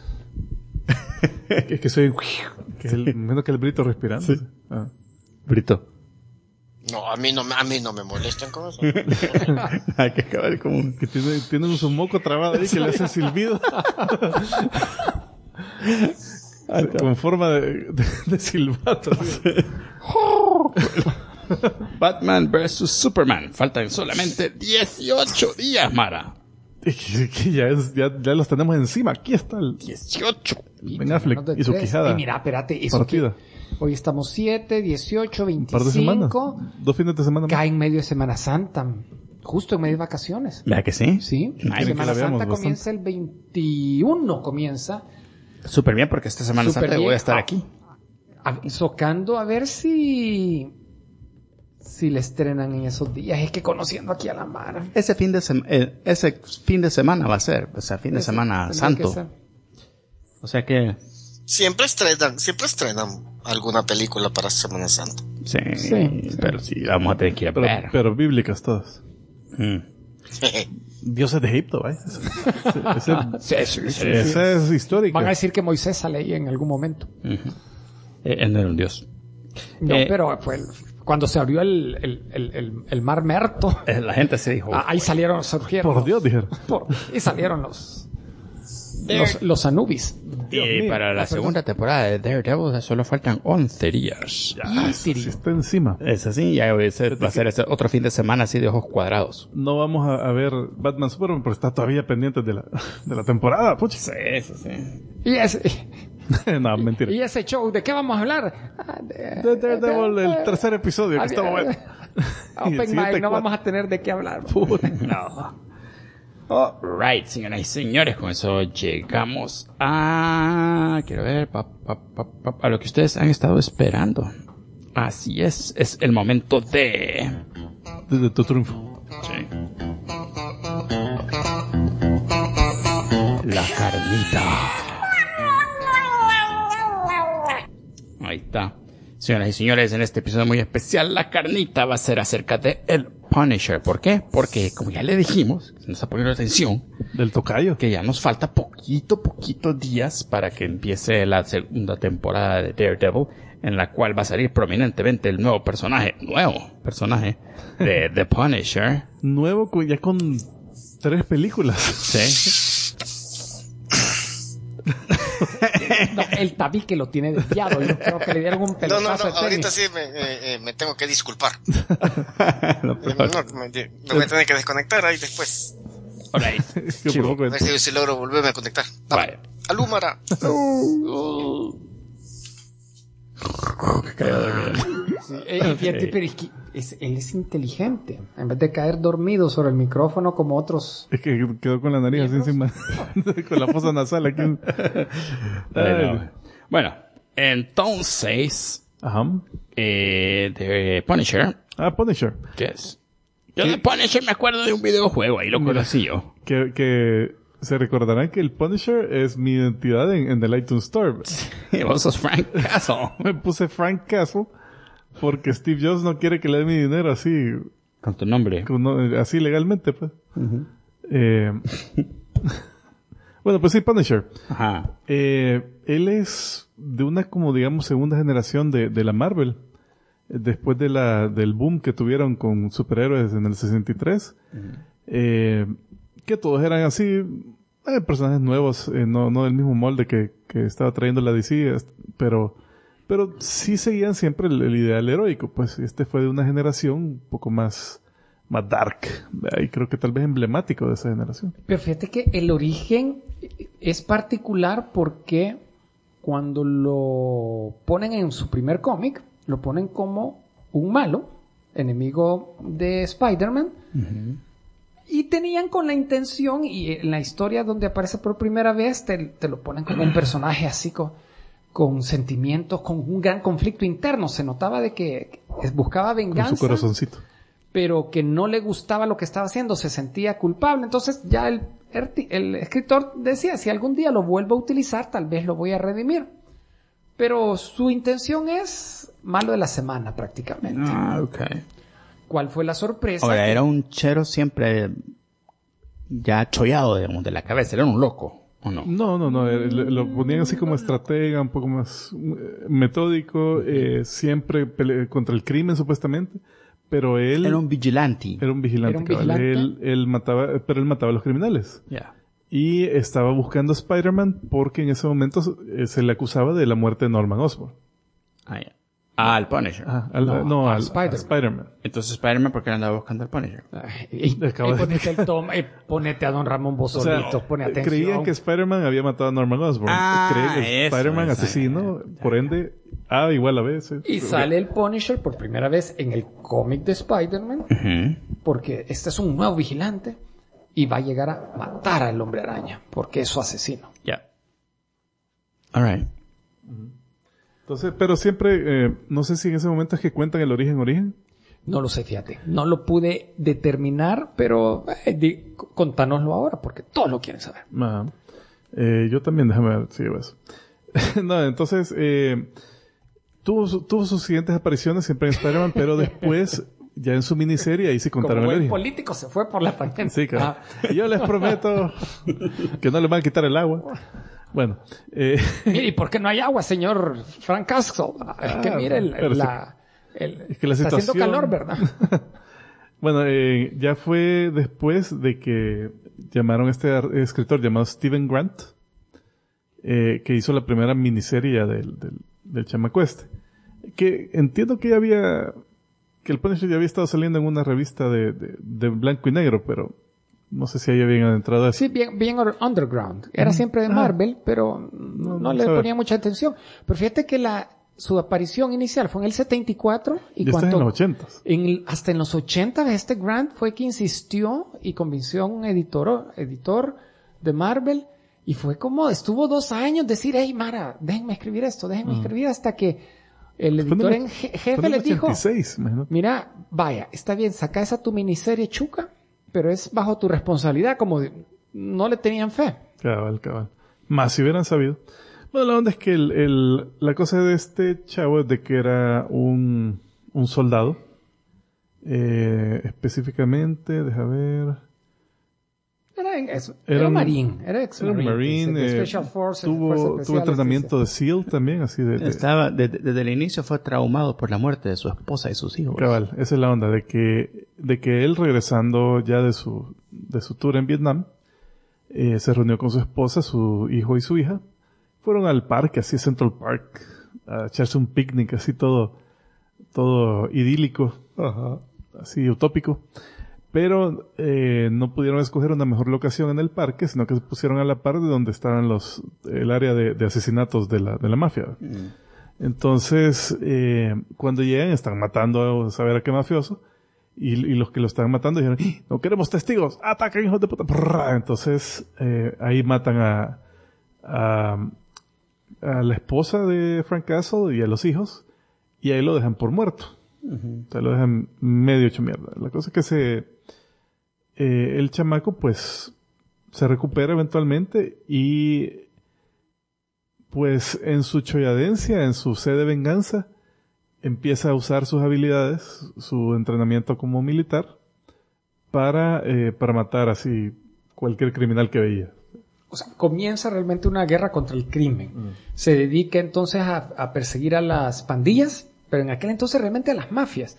Es que soy... Que es menos que el Brito respirando. Sí. Ah. Brito. No, a mí no me molestan con eso. Hay que acabar con un... Que tienen su moco trabado ahí que le hace silbido. Con forma de silbato. Batman vs Superman. Faltan solamente 18 días, Mara. Que ya los tenemos encima. Aquí está el 18. Ben Affleck y su quijada. Y mira, espérate, eso partida. hoy estamos 7, 18, Un par de semanas. 25. 2 fines de semana más. Cae en medio de Semana Santa. Justo en medio de vacaciones. ¿Verdad que sí? Sí. Ay, que Semana la veamos Santa comienza el 21. Comienza. Súper bien, porque esta Semana Súper Santa voy bien. a estar aquí. Socando a ver si le estrenan en esos días. Es que conociendo aquí a la Mara. Ese fin de semana va a ser. O sea, fin de semana Tendría que santo. ser. O sea que... Siempre estrenan alguna película para Semana Santa. Sí, Sí. pero sí, vamos a tener que ir a ver. Pero bíblicas todas. Mm. Dioses de Egipto, ¿vale? Sí. Esa es histórica. Van a decir que Moisés sale ahí en algún momento. Él no era un dios. No, pero fue cuando se abrió el mar Merto. La gente se dijo... Ahí surgieron. Por Dios, dijeron. Y salieron los Los Anubis. Dios mío. Para la segunda temporada de Daredevil solo faltan 11 días. Ya, eso sí está encima. Es así, ya va a ser ese otro fin de semana así de ojos cuadrados. No vamos a ver Batman Superman porque está todavía pendiente de la temporada, pucha. Sí. No, mentira. Y ese show, ¿de qué vamos a hablar? De Daredevil, el tercer episodio, que está bueno. Open mic, no vamos a tener de qué hablar. No. Alright, señoras y señores, con eso llegamos a... Quiero ver, a lo que ustedes han estado esperando. Así es el momento de... De tu triunfo. Sí. La carnita. Ahí está. Señoras y señores, en este episodio muy especial, la carnita va a ser acerca de el Punisher. ¿Por qué? Porque, como ya le dijimos, se nos está poniendo atención, Del tocayo. que ya nos falta poquitos días para que empiece la segunda temporada de Daredevil, en la cual va a salir prominentemente el nuevo personaje de The Punisher. Nuevo, ya con 3 películas. Sí. No, el tabique lo tiene desviado. Yo creo que le dieron un No, pelotazo de ahorita tenis. sí me tengo que disculpar. Me voy a tener que desconectar ahí después. Alright. Que por poco A ver si logro volverme a conectar. Vale. Alúmara. Fíjate, pero él es inteligente. En vez de caer dormido sobre el micrófono como otros. Es que quedó con la nariz así encima. Con la fosa nasal aquí. Bueno, entonces, Ajá. The Punisher, Punisher. ¿qué es? Yo de Punisher me acuerdo de un videojuego, ahí lo conocí yo. Que se recordarán que el Punisher es mi identidad en el iTunes Store. Y vos sos Frank Castle. Me puse Frank Castle porque Steve Jobs no quiere que le dé mi dinero así, Con tu nombre. así legalmente, pues. Bueno, pues sí, Punisher. Ajá. Él es de una, como digamos, segunda generación de la Marvel. Después del boom que tuvieron con superhéroes en el 63. Que todos eran así, personajes nuevos, no del mismo molde que estaba trayendo la DC, pero sí seguían siempre el ideal heroico. Pues este fue de una generación un poco más dark, y creo que tal vez emblemático de esa generación. Pero fíjate que el origen es particular porque cuando lo ponen en su primer cómic, lo ponen como un malo, enemigo de Spider-Man. Y tenían con la intención, y en la historia donde aparece por primera vez, te lo ponen como un personaje así con sentimientos, con un gran conflicto interno. Se notaba de que buscaba venganza. Con su corazoncito. Pero que no le gustaba lo que estaba haciendo, se sentía culpable. Entonces ya el escritor decía, si algún día lo vuelvo a utilizar, tal vez lo voy a redimir. Pero su intención es malo de la semana prácticamente. Ah, ok. ¿Cuál fue la sorpresa? Ahora, era un chero siempre ya chollado, digamos, de la cabeza. Era un loco, ¿o no? No. Lo ponían así como estratega, un poco más metódico, siempre contra el crimen, supuestamente. Pero él... Era un vigilante. Era un vigilante. Cabal. Él mataba a los criminales. Ya. Y estaba buscando a Spider-Man porque en ese momento se le acusaba de la muerte de Norman Osborn. Ah, ya. Al Punisher. Al Spider-Man. Entonces Spider-Man, ¿por qué andaba buscando al Punisher? Ponete a Don Ramón vos solito, pone atención. Creían que Spider-Man había matado a Norman Osborn. Creían que Spider-Man asesino, por ende, A igual a B. Sí. Y sale el Punisher por primera vez en el cómic de Spider-Man, porque este es un nuevo vigilante y va a llegar a matar al Hombre Araña, porque es su asesino. Ya. Alright. Entonces, pero siempre, no sé si en ese momento es que cuentan el origen. No lo sé, fíjate. No lo pude determinar, pero contánoslo ahora, porque todos lo quieren saber. Ajá. Yo también, déjame ver si veo eso. No, entonces, tuvo sus siguientes apariciones siempre en Spider-Man, pero después, ya en su miniserie, ahí sí contaron Como el buen origen. político se fue por la tangente. Sí, claro. Yo les prometo que no les van a quitar el agua. Bueno. Mire, ¿y por qué no hay agua, señor Frank Castle? Es que mire, es que la está situación... haciendo calor, ¿verdad? Bueno, ya fue después de que llamaron a este escritor llamado Steven Grant, que hizo la primera miniserie del chamaco este. Que entiendo que que el Punisher ya había estado saliendo en una revista de blanco y negro, pero no sé si ahí habían entrado así. Sí, bien underground. Era siempre de Marvel, pero no le ponía mucha atención. Pero fíjate que su aparición inicial fue en el 74 y está en los 80s. Hasta en los 80 este Grant fue que insistió y convenció a un editor de Marvel y fue como estuvo 2 años decir, hey Mara, déjenme escribir esto, déjenme escribir, hasta que el editor en jefe le dijo, 86, mira, vaya, está bien, saca esa tu miniserie chuca, pero es bajo tu responsabilidad, como no le tenían fe. Cabal. Más si hubieran sabido. Bueno, la onda es que la cosa de este chavo es de que era un soldado. Específicamente, deja ver. Era Marine, era ex-Marine. Special Forces, tuvo entrenamiento de SEAL también, así desde el inicio fue traumado por la muerte de su esposa y sus hijos. Cabal, esa es la onda, de que él regresando ya de su tour en Vietnam, se reunió con su esposa, su hijo y su hija. Fueron al parque, así Central Park, a echarse un picnic, así todo idílico, así utópico. Pero no pudieron escoger una mejor locación en el parque, sino que se pusieron a la par de donde estaban el área de asesinatos de la mafia. Entonces, cuando llegan, están matando a saber a qué mafioso, y los que lo están matando dijeron, no queremos testigos, ataquen hijos de puta. Entonces, ahí matan a la esposa de Frank Castle y a los hijos, y ahí lo dejan por muerto. O sea, lo dejan medio hecho mierda. La cosa es que el chamaco pues se recupera eventualmente y pues en su choyadencia, en su sed de venganza, empieza a usar sus habilidades, su entrenamiento como militar para matar así cualquier criminal que veía. O sea, comienza realmente una guerra contra el crimen. Se dedica entonces a perseguir a las pandillas, pero en aquel entonces realmente a las mafias.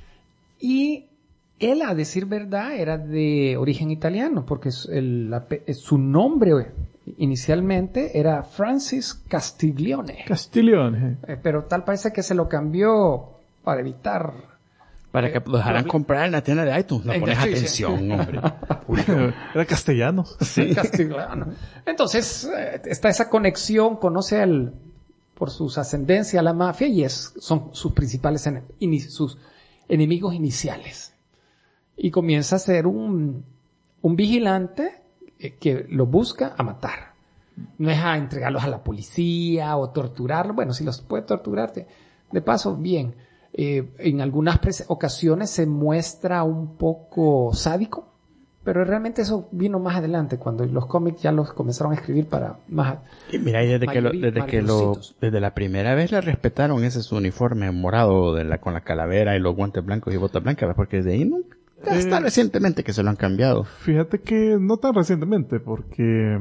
Y él, a decir verdad, era de origen italiano, porque su nombre inicialmente era Francis Castiglione. Pero tal parece que se lo cambió para evitar... Para que lo dejaran comprar en la tienda de iTunes. No pones atención, hombre. Era castellano. Sí, castellano. Entonces, está esa conexión, conoce por sus ascendencias a la mafia y son sus principales sus enemigos iniciales. Y comienza a ser un vigilante que lo busca a matar. No es a entregarlos a la policía o torturarlos. Bueno, si los puede torturar, de paso, bien. En algunas ocasiones se muestra un poco sádico, pero realmente eso vino más adelante, cuando los cómics ya los comenzaron a escribir para más... Y mira, y desde la primera vez le respetaron ese su uniforme morado con la calavera y los guantes blancos y botas blancas, porque desde ahí nunca, hasta recientemente que se lo han cambiado. Fíjate que no tan recientemente, porque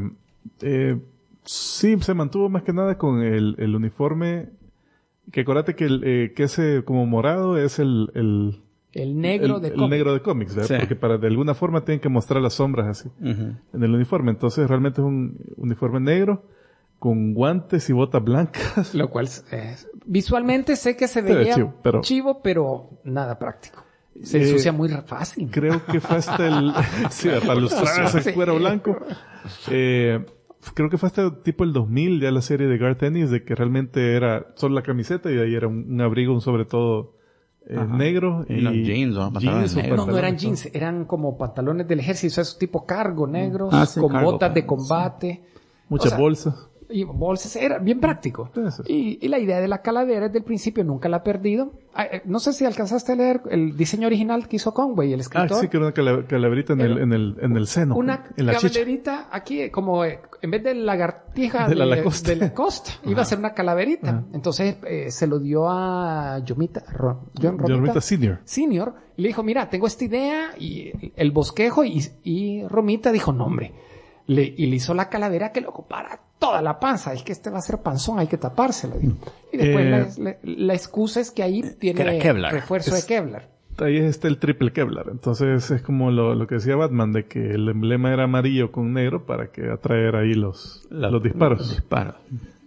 sí se mantuvo más que nada con el uniforme. Que acuérdate que ese como morado es el negro de cómics. El negro de cómics, ¿verdad? Sí. Porque de alguna forma tienen que mostrar las sombras así en el uniforme. Entonces realmente es un uniforme negro con guantes y botas blancas. Lo cual visualmente sé que se veía chivo, pero nada práctico. Se ensucia muy fácil. Creo que fue hasta sí, para lustrar ese cuero blanco. Creo que fue hasta tipo el 2000 ya la serie de Garth Ennis, de que realmente era solo la camiseta y de ahí era un abrigo, un sobre todo negro. Y los jeans, no eran jeans, eran como pantalones del ejército, esos tipo cargo negros, con cargo, botas de combate. Muchas bolsas. Y bolsas, era bien prácco. Y la idea de la calavera desde el principio nunca la ha perdido. No sé si alcanzaste a leer el diseño original que hizo Conway, el escritor. Sí, que era una calaverita en el seno. Una en la calaverita aquí, como en vez de lagartija de la costa, iba a ser una calaverita. Entonces se lo dio a John Romita Senior. Y le dijo, mira, tengo esta idea y el bosquejo y Romita dijo, no hombre. Y le hizo la calavera que lo ocupara toda la panza. Es que este va a ser panzón, hay que tapárselo. Y después la excusa es que ahí tiene refuerzo de Kevlar. ahí está el triple Kevlar. Entonces es como lo que decía Batman, de que el emblema era amarillo con negro para que atraer ahí los disparos. Los disparos.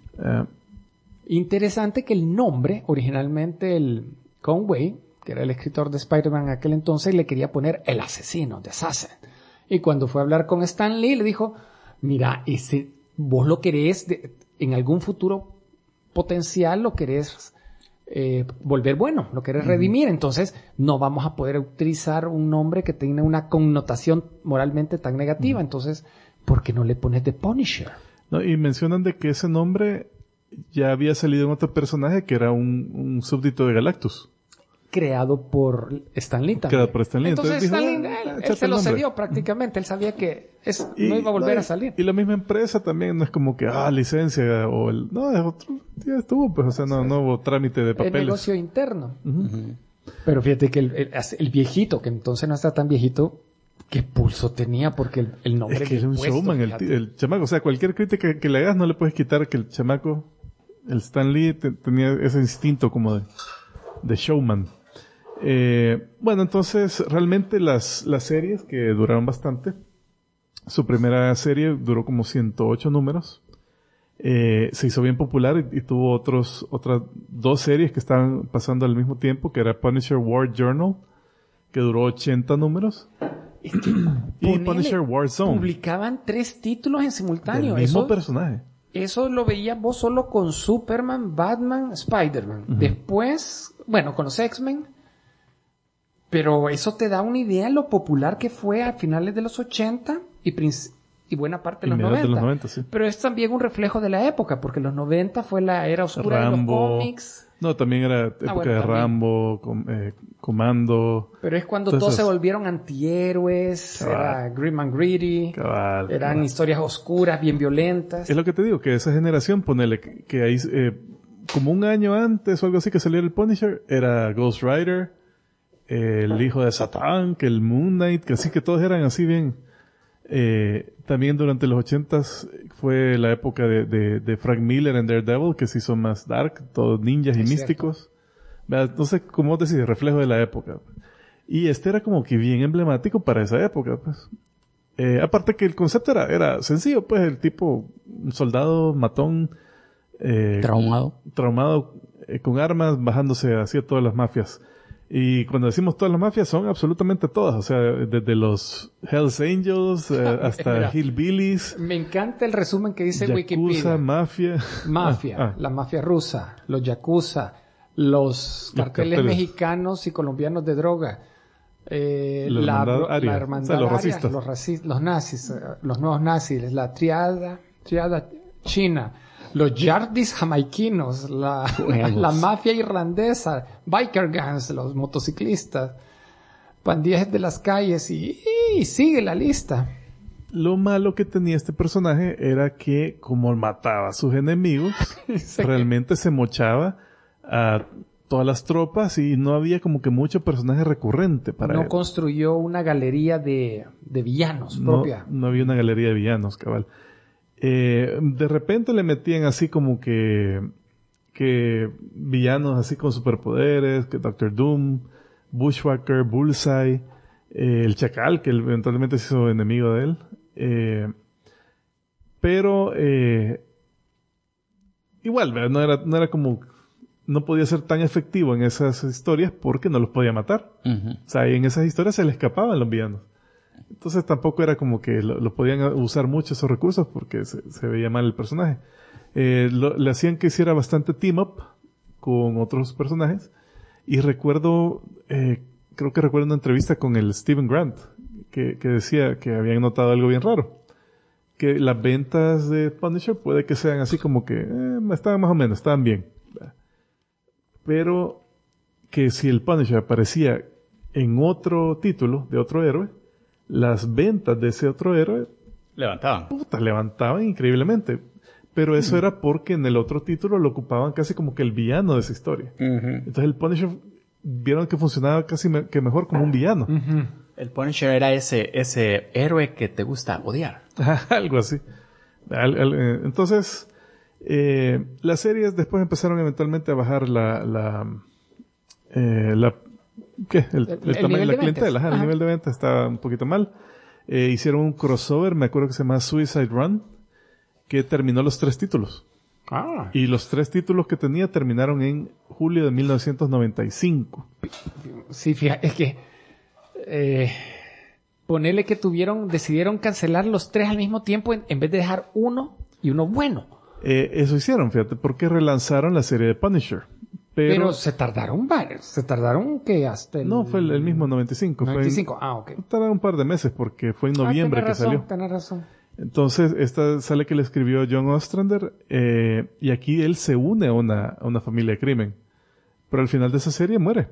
Interesante que el nombre, originalmente el Conway, que era el escritor de Spider-Man en aquel entonces, le quería poner el asesino, The Assassin. Y cuando fue a hablar con Stan Lee, le dijo, mira, vos lo querés, en algún futuro potencial lo querés volver bueno, lo querés redimir, entonces no vamos a poder utilizar un nombre que tenga una connotación moralmente tan negativa, entonces, ¿por qué no le pones The Punisher? No, y mencionan de que ese nombre ya había salido en otro personaje que era un súbdito de Galactus. Creado por Stan Lee también. Creado por Stan Lee. Entonces dijo, Stan Lee, él se lo cedió prácticamente. Él sabía que no iba a volver a salir. Y la misma empresa también no es como que, licencia o no, es otro, ya estuvo, pues, o sea, no hubo trámite de papeles. El negocio interno. Uh-huh. Pero fíjate que el viejito, que entonces no está tan viejito, ¿qué pulso tenía? Porque el nombre es que era un showman, el chamaco. O sea, cualquier crítica que le hagas no le puedes quitar que el chamaco, el Stan Lee, tenía ese instinto como de showman. Bueno, entonces realmente las series que duraron bastante. Su primera serie duró como 108 números. Se hizo bien popular y tuvo otras 2 series que estaban pasando al mismo tiempo, que era Punisher War Journal, que duró 80 números. Y Punisher War Zone. Publicaban 3 títulos en simultáneo. Del mismo personaje. Eso lo veías vos solo con Superman, Batman, Spider-Man. Uh-huh. Después, bueno, con los X-Men. Pero eso te da una idea de lo popular que fue a finales de los 80 y buena parte de los 90. De los 90 sí. Pero es también un reflejo de la época, porque los 90 fue la era oscura de los cómics. No, también era época de Rambo, Comando. Pero es cuando todos se volvieron antihéroes, era Grim and Greedy, eran historias oscuras, bien violentas. Es lo que te digo, que esa generación, ponele que ahí, como un año antes o algo así que saliera el Punisher, era Ghost Rider, el hijo de Satán, que el Moon Knight, que así que todos eran así bien. También durante los 80s fue la época de Frank Miller en Daredevil, que se hizo más dark, todos ninjas y místicos. No sé cómo decir, reflejo de la época. Y este era como que bien emblemático para esa época, pues. Aparte que el concepto era sencillo, pues, el tipo, un soldado matón, traumado, con armas, bajándose hacia todas las mafias. Y cuando decimos todas las mafias, son absolutamente todas. O sea, desde los Hells Angels hasta Mira, Hillbillies. Me encanta el resumen que dice Yakuza, Wikipedia. Mafia. La mafia rusa, los Yakuza, los carteles mexicanos y colombianos de droga. La hermandad, o sea, los racistas. Los nazis, los nuevos nazis, la triada china. Los yardis jamaiquinos, la mafia irlandesa, biker gangs, los motociclistas, pandillas de las calles y sigue la lista. Lo malo que tenía este personaje era que, como mataba a sus enemigos, realmente se mochaba a todas las tropas y no había como que mucho personaje recurrente para él. No construyó una galería de villanos propia. No había una galería de villanos, cabal. De repente le metían así como que villanos así con superpoderes, que Doctor Doom, Bushwhacker, Bullseye, el Chacal, que eventualmente se hizo enemigo de él. Pero igual, ¿verdad? No era como, no podía ser tan efectivo en esas historias porque no los podía matar. Uh-huh. O sea, en esas historias se le escapaban los villanos. Entonces tampoco era como que lo podían usar mucho esos recursos porque se veía mal el personaje. Le hacían que hiciera bastante team up con otros personajes. Y recuerdo, creo que recuerdo una entrevista con el Steven Grant que decía que habían notado algo bien raro. Que las ventas de Punisher puede que sean así como que estaban más o menos, estaban bien. Pero que si el Punisher aparecía en otro título de otro héroe, las ventas de ese otro héroe levantaban increíblemente. Pero eso era porque en el otro título lo ocupaban casi como que el villano de esa historia. Uh-huh. Entonces el Punisher vieron que funcionaba casi que mejor como un villano. Uh-huh. El Punisher era ese héroe que te gusta odiar. Algo así. Entonces, las series después empezaron eventualmente a bajar ¿Qué? El tamaño de la de clientela. ventas. El nivel de venta está un poquito mal. Hicieron un crossover, me acuerdo que se llama Suicide Run, que terminó los 3 títulos. Ah. Y los 3 títulos que tenía terminaron en julio de 1995. Sí, fíjate, es que ponerle que decidieron cancelar los 3 al mismo tiempo en vez de dejar uno y uno bueno. Eso hicieron, fíjate, porque relanzaron la serie de Punisher. Pero se tardaron varios. Se tardaron que hasta No, fue el mismo 95. 95, ok. Tardaron un par de meses porque fue en noviembre que salió. Tenés razón. Entonces, esta sale que le escribió John Ostrander, y aquí él se une a una familia de crimen. Pero al final de esa serie muere.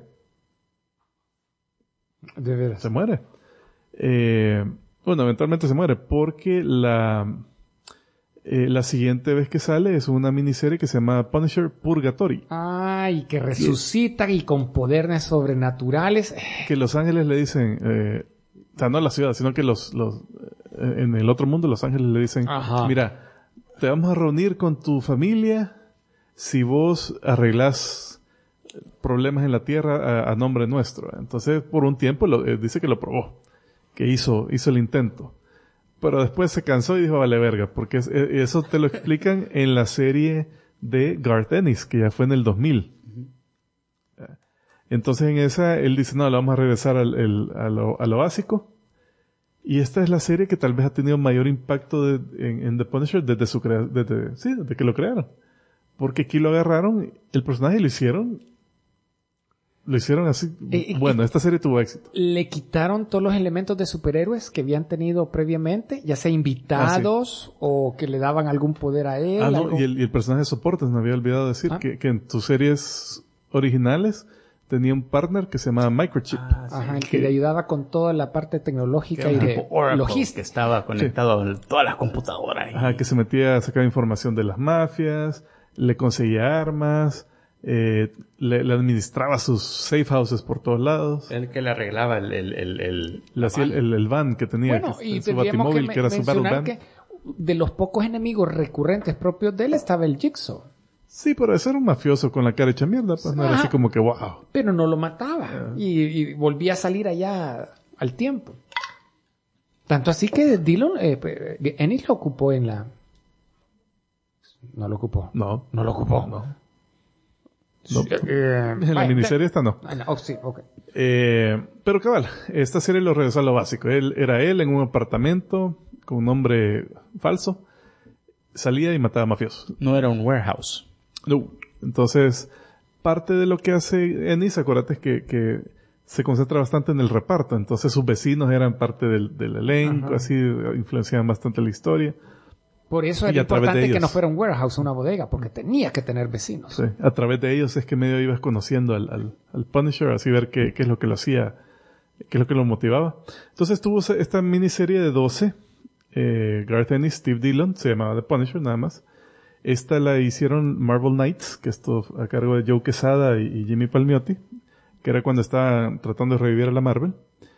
De veras. Se muere. Bueno, eventualmente se muere porque la siguiente vez que sale es una miniserie que se llama Punisher Purgatory. Ay, que resucitan y con poderes sobrenaturales. Que Los Ángeles le dicen, o sea, no la ciudad, sino que en el otro mundo Los Ángeles le dicen, Ajá. mira, te vamos a reunir con tu familia si vos arreglás problemas en la tierra a nombre nuestro. Entonces, por un tiempo dice que lo probó, que hizo el intento. Pero después se cansó y dijo, vale verga, porque eso te lo explican en la serie de Garth Ennis, que ya fue en el 2000. Entonces en esa, él dice, no, le vamos a regresar a lo básico. Y esta es la serie que tal vez ha tenido mayor impacto en The Punisher desde que lo crearon. Porque aquí lo agarraron, el personaje lo hicieron así. Bueno, esta serie tuvo éxito. Le quitaron todos los elementos de superhéroes que habían tenido previamente, ya sea invitados o que le daban algún poder a él. No, y el personaje de soporte, me había olvidado decir que en tus series originales tenía un partner que se llamaba Microchip. Ajá, el que le ayudaba con toda la parte tecnológica y de logística. Que estaba conectado a todas las computadoras. Ajá, que se metía a sacar información de las mafias, le conseguía armas, le administraba sus safe houses por todos lados. El que le arreglaba el van que tenía, Bueno, y su tendríamos batimóvil, que era su battle van. que de los pocos enemigos recurrentes propios de él estaba el Jigsaw. Sí, pero ese era un mafioso con la cara hecha mierda, pues no era así como que wow. Pero no lo mataba. Y volvía a salir allá al tiempo. Tanto así que Dillon, Ennis lo ocupó en la... No lo ocupó. No. No lo ocupó. No. En la miniserie esta no. Sí, ok. Pero cabal, esta serie lo regresó a lo básico. Era él en un apartamento con un nombre falso. Salía y mataba mafiosos. No era un warehouse. No. Entonces, parte de lo que hace Ennis, acuérdate que se concentra bastante en el reparto. Entonces sus vecinos eran parte del elenco, así influenciaban bastante la historia. Por eso era importante que no fuera un warehouse, una bodega, porque tenía que tener vecinos. Sí, a través de ellos es que medio ibas conociendo al Punisher, así ver qué es lo que lo hacía, qué es lo que lo motivaba. Entonces tuvo esta miniserie de 12, Garth Ennis, Steve Dillon, se llamaba The Punisher nada más. Esta la hicieron Marvel Knights, que esto a cargo de Joe Quesada y Jimmy Palmiotti, que era cuando estaban tratando de revivir a la Marvel.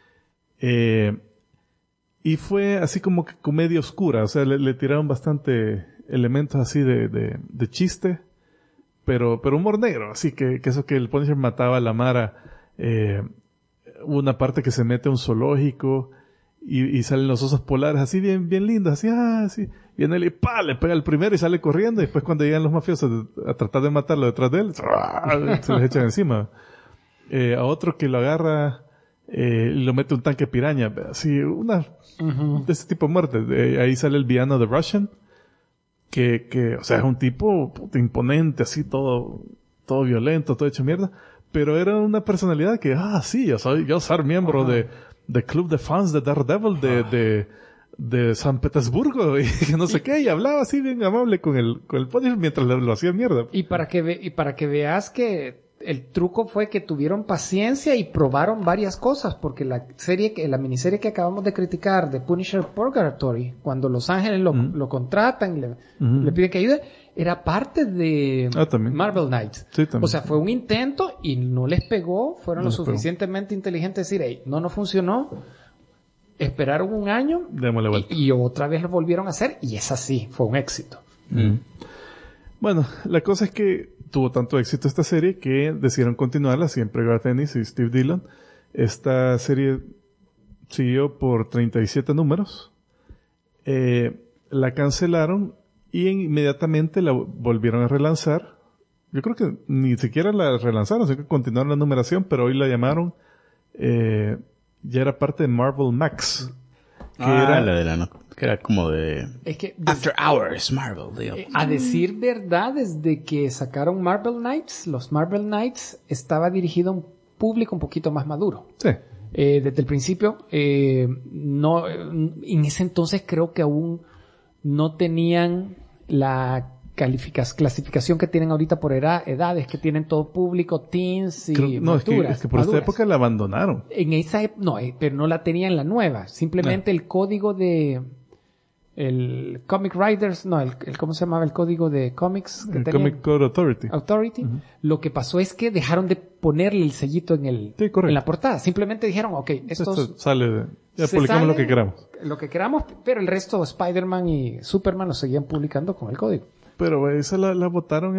Y fue así como que comedia oscura, o sea, le tiraron bastante elementos así de chiste, pero humor negro, así que eso que el Punisher mataba a la Mara, una parte que se mete a un zoológico y salen los osos polares así bien lindos, así, así, viene él y ¡pah! Le pega el primero y sale corriendo, y después cuando llegan los mafiosos a tratar de matarlo detrás de él, se les echan encima. A otro que lo agarra, lo mete un tanque piraña, así, de ese tipo de muerte. Ahí sale el villano de Russian, que, o sea, es un tipo imponente, así, todo violento, todo hecho mierda, pero era una personalidad que, sí, yo soy miembro de club de fans de Daredevil de San Petersburgo, y que no sé qué, y hablaba así bien amable con el Punisher mientras lo hacía mierda. Y para que veas que el truco fue que tuvieron paciencia y probaron varias cosas, porque la miniserie que acabamos de criticar de Punisher Purgatory, cuando Los Ángeles lo contratan y le piden que ayude, era parte de Marvel Knights. Sí, también. O sea, fue un intento y no les pegó, fueron lo suficientemente inteligentes de decir, no funcionó, esperaron un año démosle vuelta. Y otra vez lo volvieron a hacer, y es así, fue un éxito. Bueno, la cosa es que tuvo tanto éxito esta serie que decidieron continuarla, siempre Garth Ennis y Steve Dillon. Esta serie siguió por 37 números. La cancelaron y inmediatamente la volvieron a relanzar. Yo creo que ni siquiera la relanzaron, sino que continuaron la numeración, pero hoy la llamaron, ya era parte de Marvel Max. Que era la de la que era como de Es que, After Hours Marvel, digo. a decir verdad, desde que sacaron Marvel Knights, los Marvel Knights estaba dirigido a un público un poquito más maduro. Sí. Desde el principio, no, en ese entonces creo que aún no tenían la clasificación que tienen ahorita por edades, que tienen todo público, teens y No, es que por esta maduras. época la abandonaron. En esa no, pero no la tenían la nueva. Simplemente el código de el Comic Writers, no, el ¿cómo se llamaba el código de cómics que El tenían? Comic Code Authority. Lo que pasó es que dejaron de ponerle el sellito en Sí, correcto. en la portada. Simplemente dijeron, ok, Esto estos sale de... Ya se publicamos lo sale que queramos. lo que queramos, pero el resto, Spider-Man y Superman, lo seguían publicando con el código. Pero esa la votaron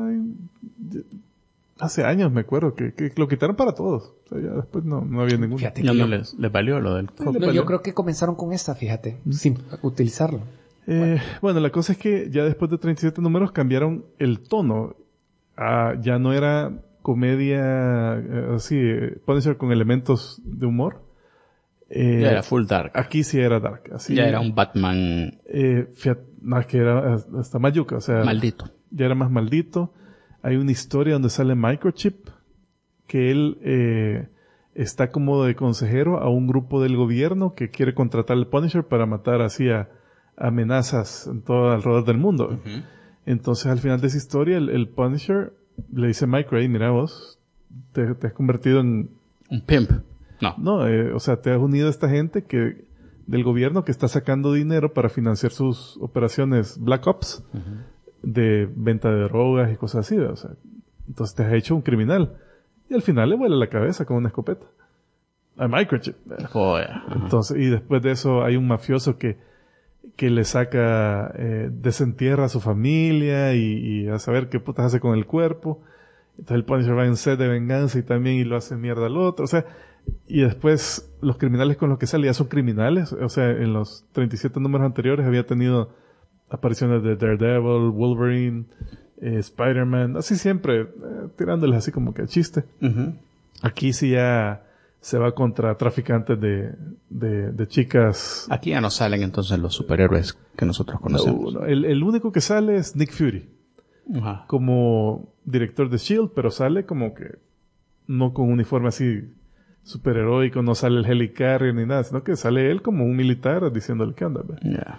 hace años, me acuerdo, que lo quitaron para todos. O sea, ya después no había ningún... Fíjate No, que no yo- les valió lo del No, No, yo creo que comenzaron con esta, fíjate, sin utilizarlo. Bueno, la cosa es que ya después de 37 números cambiaron el tono. Ya no era comedia así, Punisher con elementos de humor. Ya era full dark. Aquí sí era dark. Así, Ya era un Batman no, es que era hasta más yuca, o sea, maldito. ya era más maldito. Hay una historia donde sale Microchip, que él está como de consejero a un grupo del gobierno que quiere contratar al Punisher para matar así a amenazas en todo alrededor del mundo. Entonces al final de esa historia el Punisher le dice a Micro, hey, mira vos, te has convertido en... Un pimp. No. No, o sea, te has unido a esta gente del gobierno que está sacando dinero para financiar sus operaciones Black Ops de venta de drogas y cosas así, o sea, entonces te has hecho un criminal y al final le vuela la cabeza con una escopeta a Microchip. Joder. Entonces, y después de eso hay un mafioso que le saca, desentierra a su familia y a saber qué putas hace con el cuerpo. Entonces el Punisher va en sed de venganza y también y lo hace mierda al otro, o sea, y después los criminales con los que sale ya son criminales, o sea, en los 37 números anteriores había tenido apariciones de Daredevil, Wolverine, Spider-Man, así siempre, tirándoles así como que a chiste. Aquí sí ya se va contra traficantes de chicas. Aquí ya no salen entonces los superhéroes que nosotros conocemos. No, el único que sale es Nick Fury, Ajá. como director de S.H.I.E.L.D., pero sale como que no con un uniforme así superheroico, no sale el Helicarrier ni nada, sino que sale él como un militar diciéndole qué onda. ¿Ve? Ya.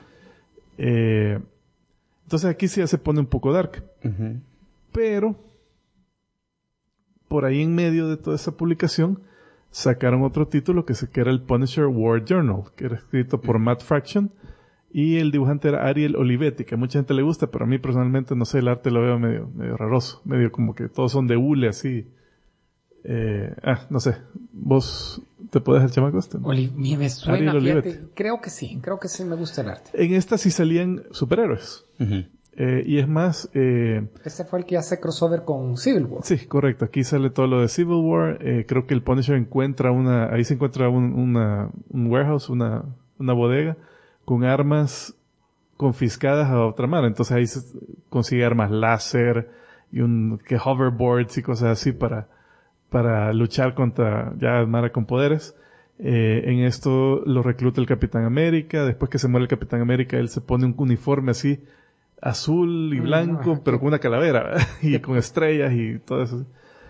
Entonces aquí sí ya se pone un poco dark. Pero por ahí en medio de toda esa publicación sacaron otro título que era el Punisher War Journal, que era escrito por Matt Fraction y el dibujante era Ariel Olivetti, que a mucha gente le gusta, pero a mí personalmente, no sé, el arte lo veo medio raroso, medio como que todos son de hule así. No sé, ¿vos te podés el chamaco este? ¿No? Me suena, Ariel fíjate, Olivetti. creo que sí me gusta el arte. En esta sí salían superhéroes. Y es más, Este fue el que hace crossover con Civil War. sí, correcto. Aquí sale todo lo de Civil War. Creo que el Punisher encuentra ahí se encuentra un warehouse, una bodega con armas confiscadas a otra mano. Entonces ahí se consigue armas láser y que hoverboards y cosas así para luchar contra ya Mara con poderes. En esto lo recluta el Capitán América. Después que se muere el Capitán América, él se pone un uniforme así azul y blanco, ajá, pero con una calavera, ¿verdad? Y con estrellas y todo eso.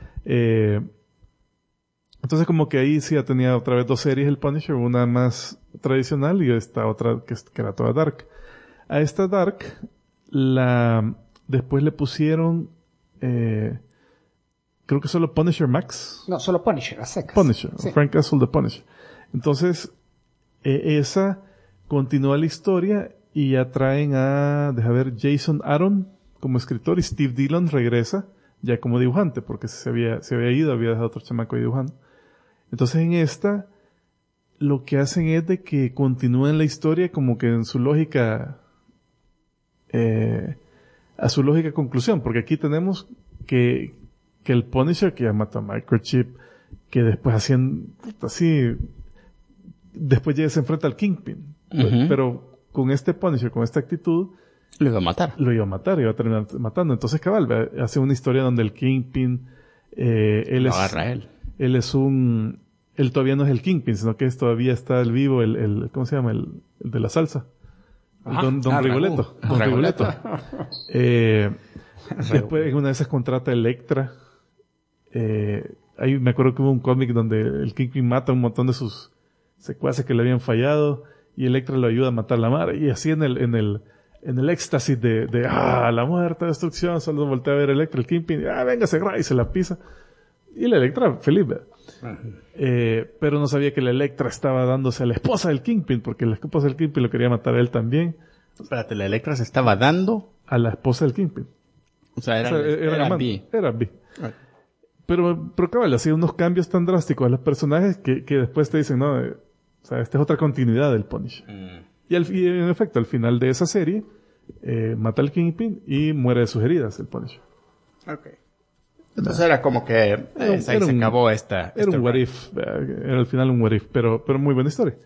Entonces como que ahí sí ya tenía otra vez dos series el Punisher, una más tradicional y esta otra que era toda dark. A esta dark después le pusieron creo que solo Punisher Max. No, solo Punisher, a secas. Punisher, Sí. Frank Castle de Punisher. Entonces, esa continúa la historia y ya traen deja ver, Jason Aaron como escritor y Steve Dillon regresa ya como dibujante porque se había ido, había dejado otro chamaco ahí dibujando. Entonces en esta, lo que hacen es de que continúen la historia como que en su lógica a su lógica conclusión, porque aquí tenemos que el Punisher, que ya mató a Microchip, que después después ya se enfrenta al Kingpin, pero con este Punisher, con esta actitud, Lo iba a matar. iba a terminar matando. Entonces, cabal, hace una historia donde el Kingpin, él todavía no es el Kingpin, sino que todavía está el vivo, ¿cómo se llama? El de la salsa. Don Rigoletto. Don Rigoletto. Después, en una de esas contrata a Elektra. Ahí me acuerdo que hubo un cómic donde el Kingpin mata a un montón de sus secuaces que le habían fallado y Elektra lo ayuda a matar a la madre. Y así en el éxtasis de la muerte, destrucción, solo voltea a ver a Elektra, el Kingpin, véngase, y se la pisa. Y la Elektra feliz, ¿verdad? Pero no sabía que la Elektra estaba dándose a la esposa del Kingpin, porque la esposa del Kingpin lo quería matar a él también. Espérate, la Elektra se estaba dando A la esposa del Kingpin. O sea, era amante. Era bi. Pero cabal, hacía unos cambios tan drásticos a los personajes que después te dicen, no, o sea, esta es otra continuidad del Punisher. Y en efecto, al final de esa serie, mata al Kingpin y muere de sus heridas el Punisher. Ok. Entonces era como que ahí se acabó esta... Era un what if. Era al final un what if, pero muy buena historia.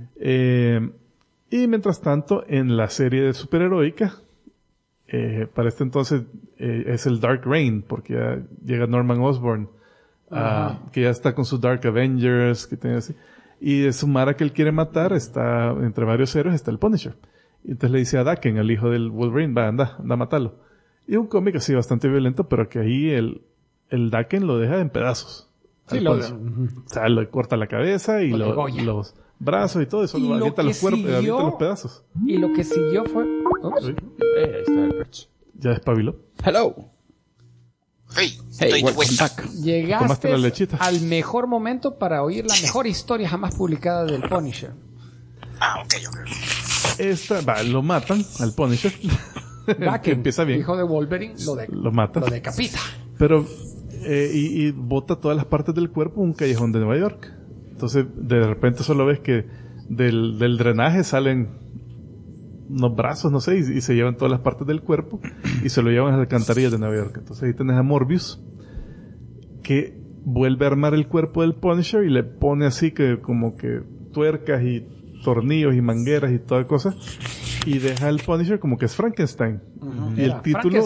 Y mientras tanto, en la serie de superheroica, para este entonces es el Dark Reign, porque ya llega Norman Osborn, que ya está con su Dark Avengers, que tiene así. Y de su mara que él quiere matar, está entre varios héroes, está el Punisher. Y entonces le dice a Daken, al hijo del Wolverine, anda a matarlo. Y un cómic así bastante violento, pero que ahí el Daken lo deja en pedazos. Sí, o sea, le corta la cabeza y los brazos y todo eso, lo avienta los cuerpos, avienta los pedazos. Y lo que siguió fue... Ups. Ahí está el Perch. Ya despabiló. Hello. Hey, Welcome back. Tomaste la Llegaste lechita. al mejor momento para oír la mejor historia jamás publicada del Punisher. ok. Lo matan al Punisher. Que empieza bien. Hijo de Wolverine, Lo mata. Lo decapita. Pero, y bota todas las partes del cuerpo en un callejón de Nueva York. Entonces, de repente solo ves que del drenaje salen unos brazos, no sé, y se llevan todas las partes del cuerpo y se lo llevan a las alcantarillas de Nueva York. Entonces ahí tenés a Morbius, que vuelve a armar el cuerpo del Punisher y le pone así que como que tuercas y tornillos y mangueras y toda cosa, y deja al Punisher como que es Frankenstein. Y el título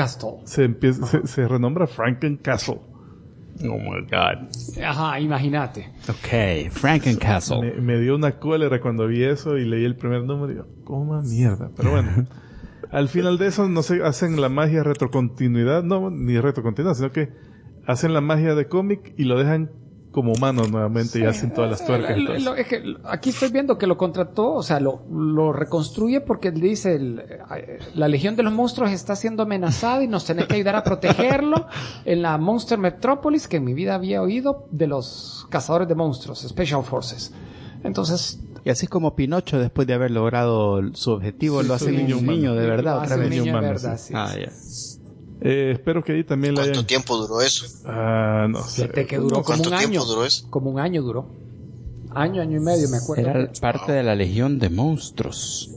se renombra Frankencastle. Oh my God. Ajá, imagínate. Ok, Frankencastle. Me dio una cólera cuando vi eso y leí el primer número y digo, coma mierda. Pero bueno, al final de eso no se hacen la magia retrocontinuidad, no, ni retrocontinuidad, sino que hacen la magia de cómic y lo dejan como humano nuevamente y hacen todas las tuercas. Es que aquí estoy viendo que lo contrató, o sea, lo reconstruye porque dice la Legión de los Monstruos está siendo amenazada y nos tenés que ayudar a protegerlo en la Monster Metropolis, que en mi vida había oído de los cazadores de monstruos, Special Forces. Entonces... Y así como Pinocho, después de haber logrado su objetivo, lo hace un niño de verdad otra vez. Un niño de verdad, sí. Ya. Espero que ahí también la hayan... ¿Cuánto tiempo duró eso? No sé. Fíjate que duró como un año. ¿Cuánto tiempo duró eso? Como un año duró. Año y medio, me acuerdo. Era parte de la Legión de Monstruos.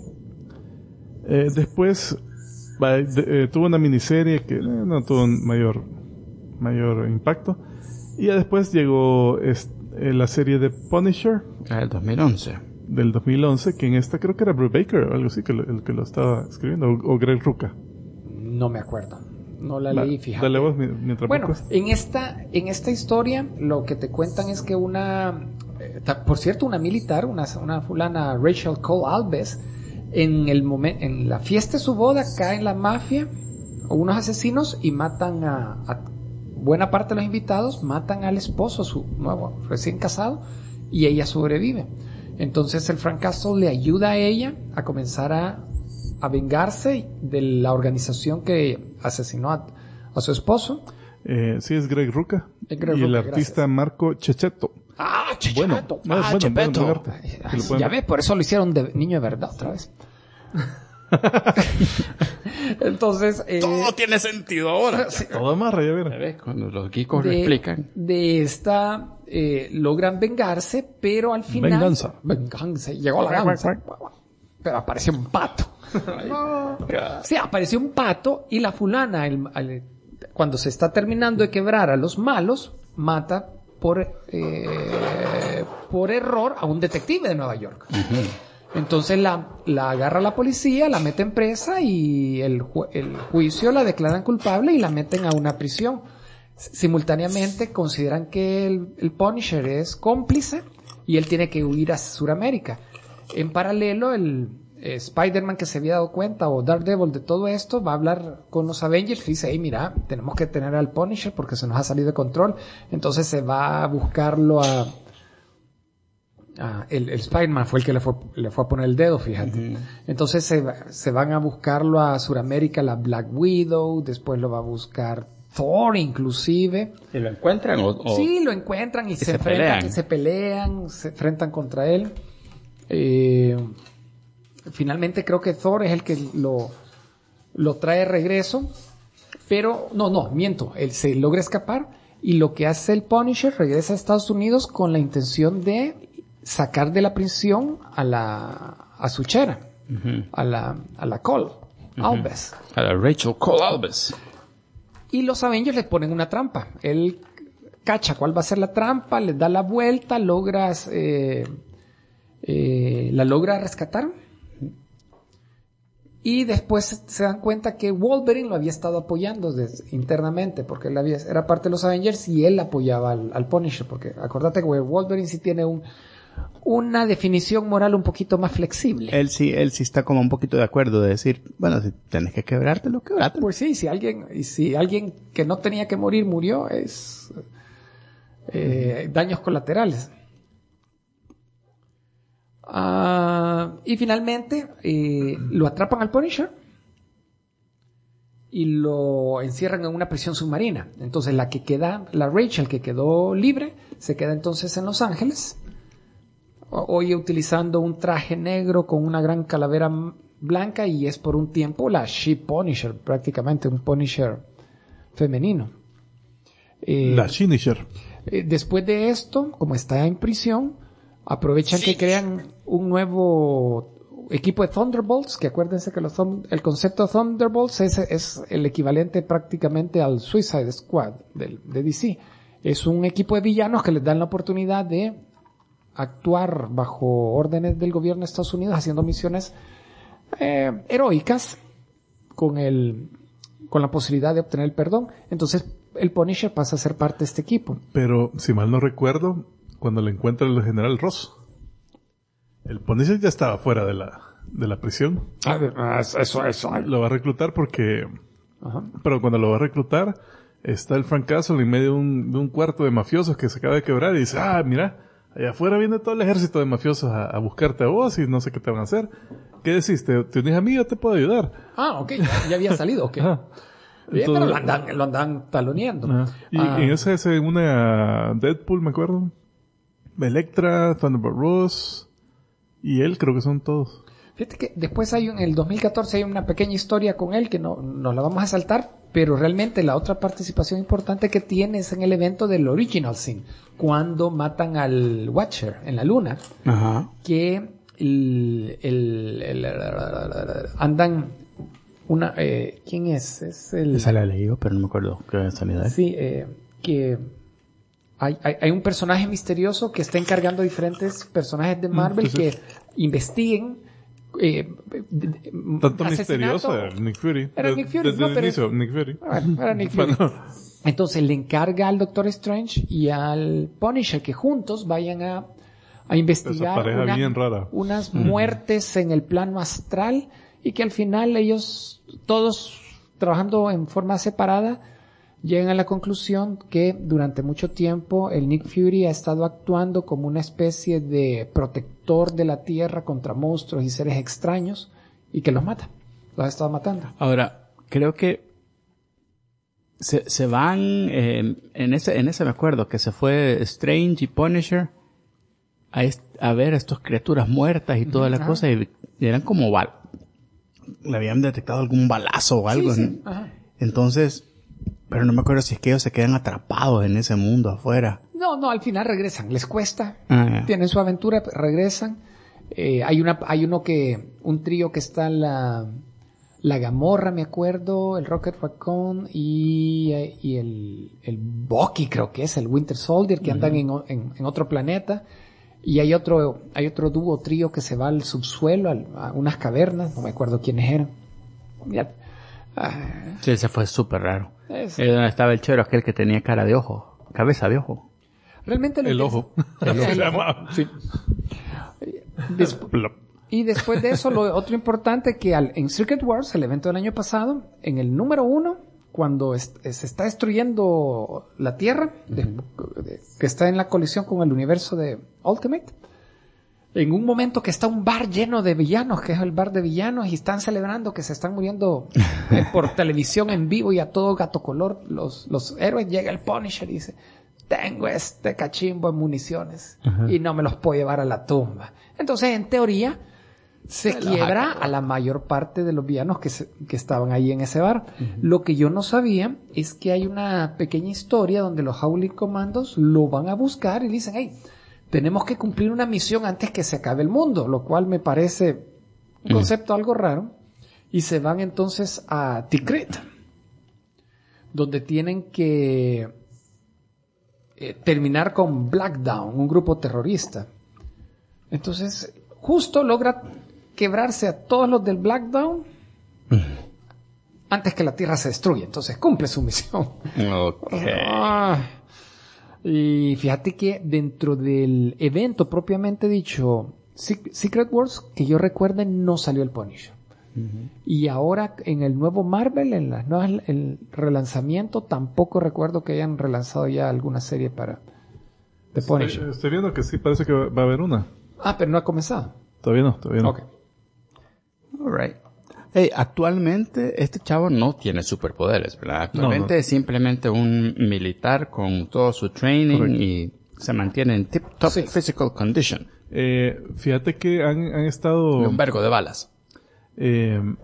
Después tuvo una miniserie que no tuvo un mayor impacto. Y ya después llegó la serie de Punisher. Del 2011. Del 2011, que en esta creo que era Brubaker o algo así, el que lo estaba escribiendo, o Greg Rucka. No me acuerdo. No la leí, fíjate. Dale vos mientras bueno, buscas. en esta historia lo que te cuentan es que por cierto, una militar, una fulana Rachel Cole Alves, en la fiesta de su boda caen la mafia o unos asesinos y matan a buena parte de los invitados, matan al esposo, su nuevo recién casado, y ella sobrevive. Entonces el Frank Castle le ayuda a ella a comenzar a vengarse de la organización que asesinó a su esposo. Sí, es Greg Rucka. Y el artista gracias. Marco Checchetto. Checchetto. Checchetto. Ya ves, por eso lo hicieron de niño de verdad otra vez. Entonces... todo tiene sentido ahora. Sí. Todo amarra, ya verás. Cuando los geekos lo explican. De esta... logran vengarse, pero al final... Venganza. Llegó la venganza. pero apareció un pato. Sí, apareció un pato y la fulana, cuando se está terminando de quebrar a los malos, mata por error a un detective de Nueva York. Entonces la agarra la policía, la meten presa y el juicio la declaran culpable y la meten a una prisión. Simultáneamente consideran que el Punisher es cómplice y él tiene que huir a Sudamérica. En paralelo, el Spider-Man, que se había dado cuenta, o Daredevil, de todo esto, va a hablar con los Avengers y dice, hey, mira, tenemos que tener al Punisher porque se nos ha salido de control. Entonces se va a buscarlo el Spider-Man fue el que le fue a poner el dedo, fíjate. Entonces se van a buscarlo a Sudamérica, la Black Widow, después lo va a buscar Thor, inclusive. ¿Y lo encuentran Sí, lo encuentran y se enfrentan contra él. Finalmente creo que Thor es el que lo trae de regreso, pero no, miento, él se logra escapar y lo que hace el Punisher, regresa a Estados Unidos con la intención de sacar de la prisión a su chera, a la Cole Alves. A la Rachel Cole Alves. Y los Avengers le ponen una trampa. Él cacha cuál va a ser la trampa, le da la vuelta, la logra rescatar. Y después se dan cuenta que Wolverine lo había estado apoyando internamente, porque él era parte de los Avengers y él apoyaba al Punisher, porque acordate que Wolverine sí tiene una definición moral un poquito más flexible. Él sí está como un poquito de acuerdo de decir, bueno, si tenés que quebrártelo. Pues sí, si alguien que no tenía que morir murió, es daños colaterales. Y finalmente lo atrapan al Punisher y lo encierran en una prisión submarina. Entonces la Rachel, que quedó libre, se queda entonces en Los Ángeles, hoy utilizando un traje negro con una gran calavera blanca, y es por un tiempo la She-Punisher, prácticamente un Punisher femenino. La She-Nisher. Después de esto, como está en prisión, aprovechan que crean un nuevo equipo de Thunderbolts, que acuérdense que el concepto de Thunderbolts es el equivalente prácticamente al Suicide Squad de DC. Es un equipo de villanos que les dan la oportunidad de actuar bajo órdenes del gobierno de Estados Unidos, haciendo misiones heroicas con la posibilidad de obtener el perdón. Entonces el Punisher pasa a ser parte de este equipo. Pero, si mal no recuerdo, cuando le encuentra el general Ross, el Punisher ya estaba fuera de la prisión. Eso. Lo va a reclutar porque... Ajá. Pero cuando lo va a reclutar, está el Frank Castle en medio de un cuarto de mafiosos que se acaba de quebrar y dice, mira, allá afuera viene todo el ejército de mafiosos a buscarte a vos y no sé qué te van a hacer. ¿Qué decís? ¿Te unís a mí? Yo te puedo ayudar. Ok, ya había salido, ok. Bien, Entonces, pero lo andan taloneando. Y en ese se une a Deadpool, me acuerdo. Electra, Thunderbolt Ross y él, creo que son todos. Fíjate que después en el 2014 hay una pequeña historia con él que no la vamos a saltar, pero realmente la otra participación importante que tiene es en el evento del Original Sin, cuando matan al Watcher en la luna. Ajá. Que andan una ¿quién es? Esa la leí yo, pero no me acuerdo qué salida es. Sí, que hay un personaje misterioso que está encargando a diferentes personajes de Marvel que investiguen tanto misterioso era Nick Fury. Era Nick Fury, desde el inicio, Nick Fury. Era Nick Fury. Entonces le encarga al Doctor Strange y al Punisher que juntos vayan a investigar unas muertes en el plano astral, y que al final ellos, todos trabajando en forma separada, llegan a la conclusión que durante mucho tiempo el Nick Fury ha estado actuando como una especie de protector de la Tierra contra monstruos y seres extraños, y que los mata. Los ha estado matando. Ahora, creo que se van, en ese me acuerdo que se fue Strange y Punisher a ver a estas criaturas muertas y toda la cosa, y eran como le habían detectado algún balazo o algo. Sí. Entonces, pero no me acuerdo si es que ellos se quedan atrapados en ese mundo afuera. No, al final regresan, les cuesta, Ya. tienen su aventura, regresan. un trío que está la Gamorra, me acuerdo, el Rocket Raccoon y el Bucky, creo que es, el Winter Soldier, que andan en otro planeta. Y hay otro dúo, trío que se va al subsuelo, a unas cavernas, no me acuerdo quiénes eran. Sí, ese fue súper raro. Es- Donde estaba el chero, aquel que tenía cara de ojo, cabeza de ojo. Realmente El ojo. El ojo. Sí. Y después de eso, otro importante que en Secret Wars, el evento del año pasado, en el número 1, cuando se está destruyendo la Tierra, que está en la colisión con el universo de Ultimate, en un momento que está un bar lleno de villanos, que es el bar de villanos, y están celebrando que se están muriendo por televisión en vivo y a todo gato color los héroes, llega el Punisher y dice: tengo este cachimbo en municiones y no me los puedo llevar a la tumba. Entonces, en teoría, se quiebra a la mayor parte de los villanos que estaban ahí en ese bar. Lo que yo no sabía es que hay una pequeña historia donde los Howling Commandos lo van a buscar y le dicen: hey, tenemos que cumplir una misión antes que se acabe el mundo, lo cual me parece un concepto algo raro. Y se van entonces a Tikrit, donde tienen que terminar con Black Dawn, un grupo terrorista. Entonces, justo logra quebrarse a todos los del Black Dawn antes que la Tierra se destruya. Entonces cumple su misión. Y fíjate que dentro del evento propiamente dicho, Secret Wars, que yo recuerde, no salió el Punisher. Y ahora en el nuevo Marvel, el relanzamiento, tampoco recuerdo que hayan relanzado ya alguna serie para The Punisher. Estoy viendo que sí, parece que va a haber una. Pero no ha comenzado. Todavía no. Ok. Alright. Hey, actualmente este chavo no tiene superpoderes, ¿verdad? Actualmente No. es simplemente un militar con todo su training. Correcto. Y se mantiene en tip-top physical condition. Fíjate que han estado... Un vergo de balas. En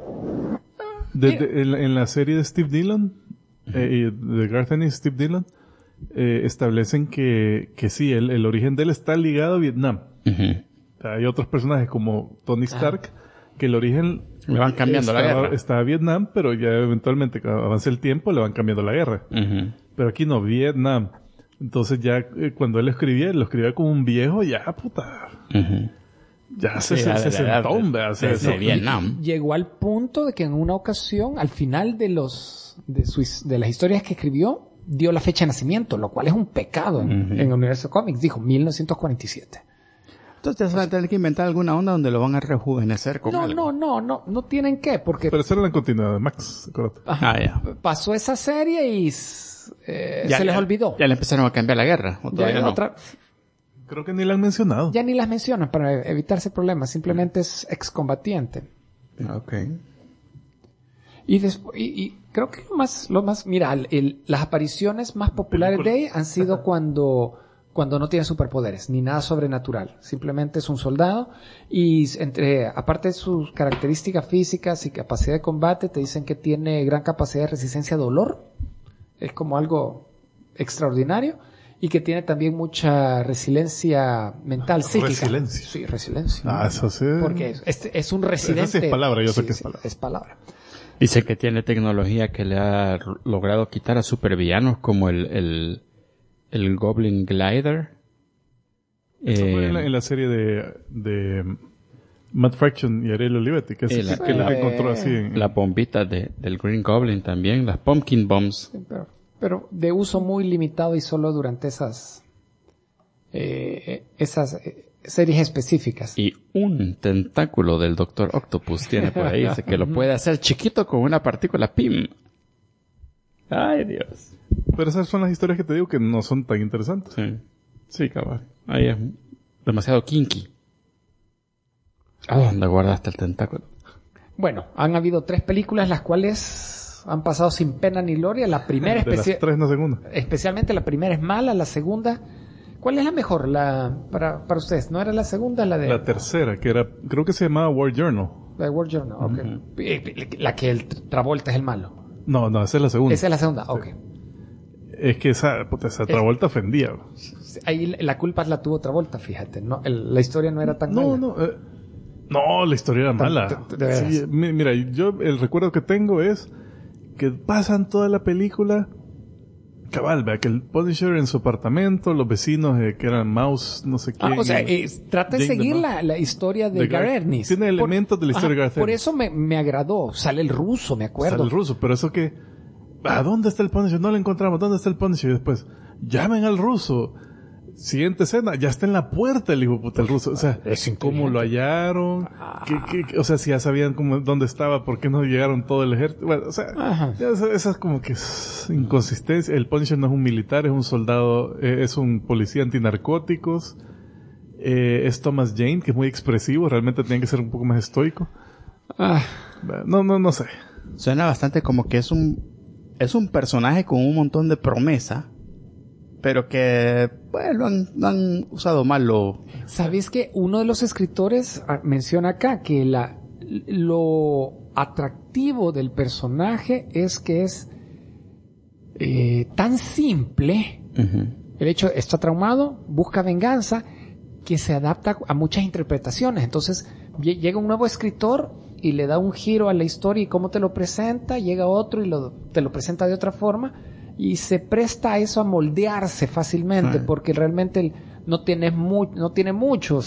la serie de Steve Dillon, y de Garth Ennis y Steve Dillon, establecen que sí, el origen de él está ligado a Vietnam. Hay otros personajes como Tony Stark, que el origen le van cambiando la guerra. Está a Vietnam, pero ya eventualmente, cuando avance el tiempo, le van cambiando la guerra. Pero aquí no, Vietnam. Entonces ya cuando él lo escribía como un viejo, ya puta. Ya se sentó, desde Vietnam. Llegó al punto de que en una ocasión, al final de las historias que escribió, dio la fecha de nacimiento, lo cual es un pecado en el universo cómics. Dijo 1947. Entonces van a tener que inventar alguna onda donde lo van a rejuvenecer con algo. No tienen que, porque... Pero esa era la continuidad de Max, acuérdate. Ya. Pasó esa serie y se les olvidó. Ya le empezaron a cambiar la guerra, ¿o todavía no? Creo que ni la han mencionado. Ya ni las mencionan para evitarse problemas, simplemente es excombatiente. Ok. Y creo que lo más mira, las apariciones más populares de él han sido cuando no tiene superpoderes, ni nada sobrenatural. Simplemente es un soldado y aparte de sus características físicas y capacidad de combate, te dicen que tiene gran capacidad de resistencia a dolor. Es como algo extraordinario. Y que tiene también mucha resiliencia mental, psíquica. Resiliencia. Sí, resiliencia. Eso sí. Porque es un residente. Esa sí es palabra, yo sé que es palabra. Es palabra. Dice que tiene tecnología que le ha logrado quitar a supervillanos como el Goblin Glider. Eso fue en la serie de Matt Fraction y Ariel Olivetti, que la encontró así. Las bombitas del Green Goblin también, las Pumpkin Bombs. Sí, pero de uso muy limitado y solo durante esas series específicas. Y un tentáculo del Doctor Octopus tiene por ahí, dice que lo puede hacer chiquito con una partícula PIM. Ay, Dios. Pero esas son las historias que te digo que no son tan interesantes. Sí, cabal. Ahí es demasiado kinky. ¿A dónde guardaste el tentáculo? Bueno, han habido 3 películas las cuales han pasado sin pena ni gloria. La primera las 3 no segunda. Especialmente la primera es mala, la segunda... ¿Cuál es la mejor para ustedes? ¿No era la segunda? La tercera, que creo que se llamaba War Journal. La de War Journal, ok. La que el Travolta es el malo. No, esa es la segunda. Esa es la segunda, ok. Es que esa Travolta ofendía. Ahí la culpa la tuvo Travolta, fíjate. No, la historia no era tan mala. No, la historia era mala. De veras. Sí, mira, yo el recuerdo que tengo es que pasan toda la película cabal, vea que el Punisher en su apartamento, los vecinos que eran Mouse, no sé quién. O sea, trata de seguir la historia de Gareth Ennis. Tiene elementos de la historia de Gareth Ennis. Por eso me agradó. Sale el ruso, me acuerdo. Sale el ruso, pero eso que... ¿dónde está el Punisher? No lo encontramos. ¿Dónde está el Punisher? Y después, llamen al ruso. Siguiente escena, ya está en la puerta el hijo de puta el ruso. O sea, ¿cómo lo hallaron? O sea, si ya sabían dónde estaba, ¿por qué no llegaron todo el ejército? Bueno, o sea, esas como que inconsistencia. El Punisher no es un militar, es un soldado, es un policía antinarcóticos. Es Thomas Jane, que es muy expresivo, realmente tiene que ser un poco más estoico. No sé. Suena bastante como que es un personaje con un montón de promesa, pero que lo han usado mal. ¿Sabes que uno de los escritores menciona acá que lo atractivo del personaje es que es tan simple? El hecho está traumado, busca venganza, que se adapta a muchas interpretaciones. Entonces llega un nuevo escritor y le da un giro a la historia y cómo te lo presenta, llega otro y te lo presenta de otra forma, y se presta a eso, a moldearse fácilmente, porque realmente no tiene mucho.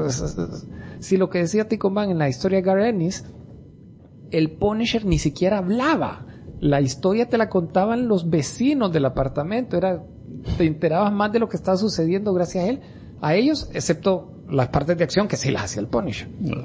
Si lo que decía Tico Man en la historia de Gareth Ennis, el Punisher ni siquiera hablaba. La historia te la contaban los vecinos del apartamento. Te enterabas más de lo que estaba sucediendo gracias a ellos, excepto las partes de acción que sí las hacía el Punisher.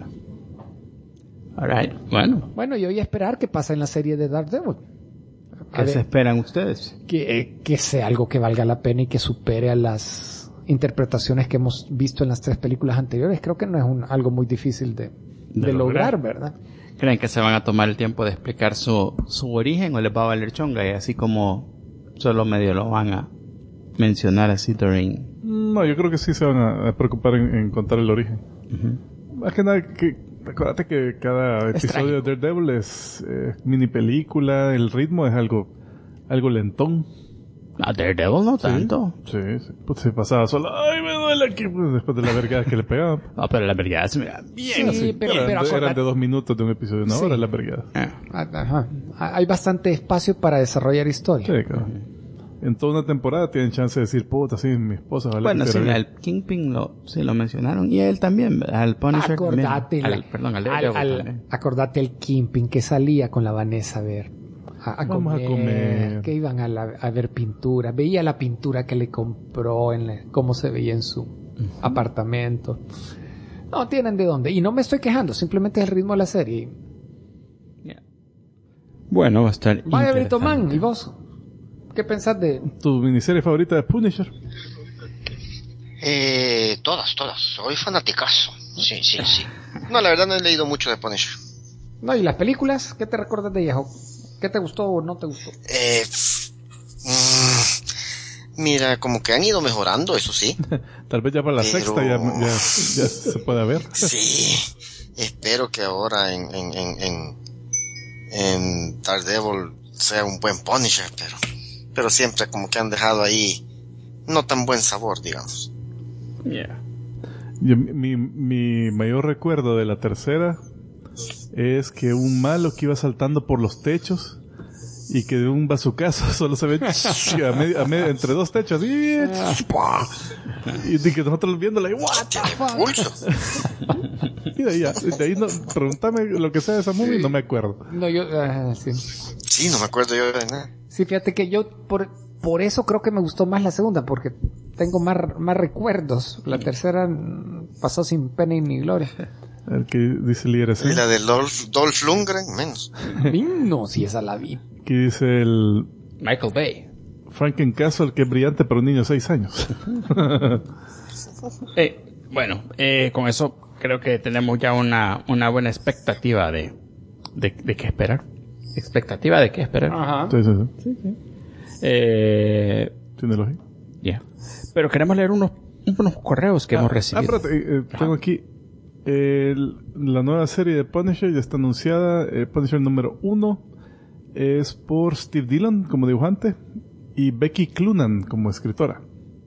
Alright, Bueno, yo voy a esperar que pase en la serie de Daredevil. ¿Qué se esperan ustedes? Que sea algo que valga la pena y que supere a las interpretaciones que hemos visto en las 3 películas anteriores. Creo que no es algo muy difícil de lograr, ¿verdad? ¿Creen que se van a tomar el tiempo de explicar su origen o les va a valer chonga y así como solo medio lo van a mencionar así during? No, yo creo que sí se van a preocupar en contar el origen. Más que nada acuérdate que cada episodio de Daredevil es mini película, el ritmo es algo lentón. Daredevil no tanto. Sí. Pues se pasaba solo, ¡ay, me duele aquí! Pues después de la vergada que le pegaban. No, pero las vergadas se me dan bien. Sí, pero eran de 2 minutos de un episodio, una hora las vergadas. Hay bastante espacio para desarrollar historia. Sí, claro. En toda una temporada tienen chance de decir, puta, sí, mi esposa... Bueno, sí, el Kingpin lo mencionaron. Y él también, al Punisher acordate también. Acordate el Kingpin que salía con la Vanessa a ver. Vamos a comer. Que iban a ver pintura. Veía la pintura que le compró, cómo se veía en su apartamento. No tienen de dónde. Y no me estoy quejando, simplemente es el ritmo de la serie. Bueno, va a estar Vaya, Brito Man, ¿y vos? ¿Qué pensás de...? ¿Tu miniserie favorita de Punisher? Todas. Soy fanaticazo. Sí. No, la verdad no he leído mucho de Punisher. No, ¿y las películas? ¿Qué te recuerdas de ellas? ¿Qué te gustó o no te gustó? Mira, como que han ido mejorando, eso sí. Tal vez ya para la sexta ya se pueda ver. Sí. Espero que ahora en Daredevil sea un buen Punisher, pero siempre como que han dejado ahí no tan buen sabor, digamos. Mi mayor recuerdo de la tercera es que un malo que iba saltando por los techos y que de un bazucazo solo se ve entre 2 techos y que nosotros viéndola y what the fuck. Y de ahí no, pregúntame lo que sea de esa movie, no me acuerdo. No, yo sí. Sí, no me acuerdo yo de nada. Sí, fíjate que yo por eso creo que me gustó más la segunda, porque tengo más recuerdos. La tercera pasó sin pena ni gloria. El que dice el IRC. Y la de Dolph Lundgren, menos. No, si esa la vi. Que dice el... Michael Bay. Frankencastle, que es brillante para un niño de 6 años. Bueno, con eso creo que tenemos ya una buena expectativa de qué esperar. ¿Expectativa de qué esperar? Ajá. Sí. ¿Tiene lógica? Ya. Pero queremos leer unos correos que hemos recibido. Espérate, tengo aquí la nueva serie de Punisher, ya está anunciada. Punisher número 1 es por Steve Dillon como dibujante y Becky Clunan como escritora.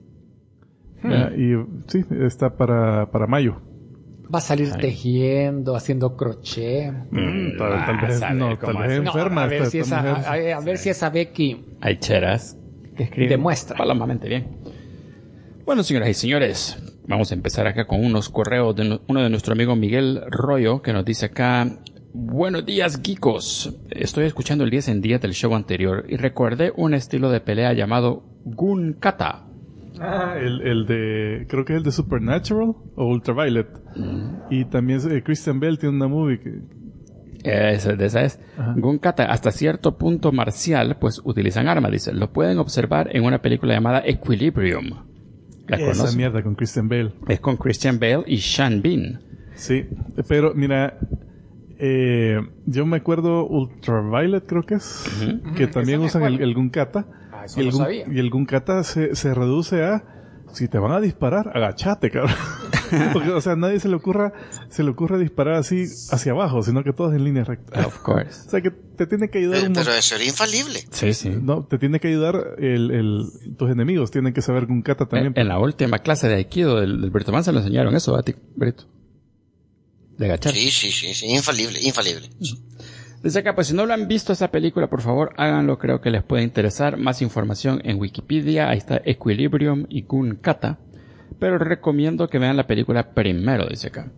Y sí, está para mayo. Va a salir tejiendo, haciendo crochet. Tal vez enferma. A ver si esa Becky Hay cheras que escriben demuestra palomamente bien. Bueno, señoras y señores, vamos a empezar acá con unos correos de uno de nuestro amigo Miguel Royo, que nos dice acá: buenos días, geekos. Estoy escuchando el 10 en 10 del show anterior y recordé un estilo de pelea llamado Gun Kata. El de, creo que es el de Supernatural o Ultraviolet. Y también Christian Bale tiene una movie que... Esa es. Gun Kata, hasta cierto punto marcial, pues utilizan armas, dice. Lo pueden observar en una película llamada Equilibrium. ¿La esa conoces? mierda con Christian Bale. Es con Christian Bale y Sean Bean. Sí, pero mira, yo me acuerdo Ultraviolet, creo que es, que también usan el Gun Kata. eso lo sabía. Y el Gun Kata se reduce a, si te van a disparar, agachate, cabrón. Porque, o sea, nadie se le ocurre disparar así hacia abajo, sino que todo es en línea recta. Of course. O sea, que te tiene que ayudar Pero eso era infalible. Sí, sí. No, te tiene que ayudar tus enemigos, tienen que saber Gun Kata también. En la última clase de Aikido del Brito Man se lo enseñaron eso, a ti, Brito. De agachar. Sí, infalible. Desde acá, pues si no lo han visto esa película, por favor, háganlo, creo que les puede interesar. Más información en Wikipedia, ahí está Equilibrium y Gun Kata. Pero recomiendo que vean la película primero, dice acá.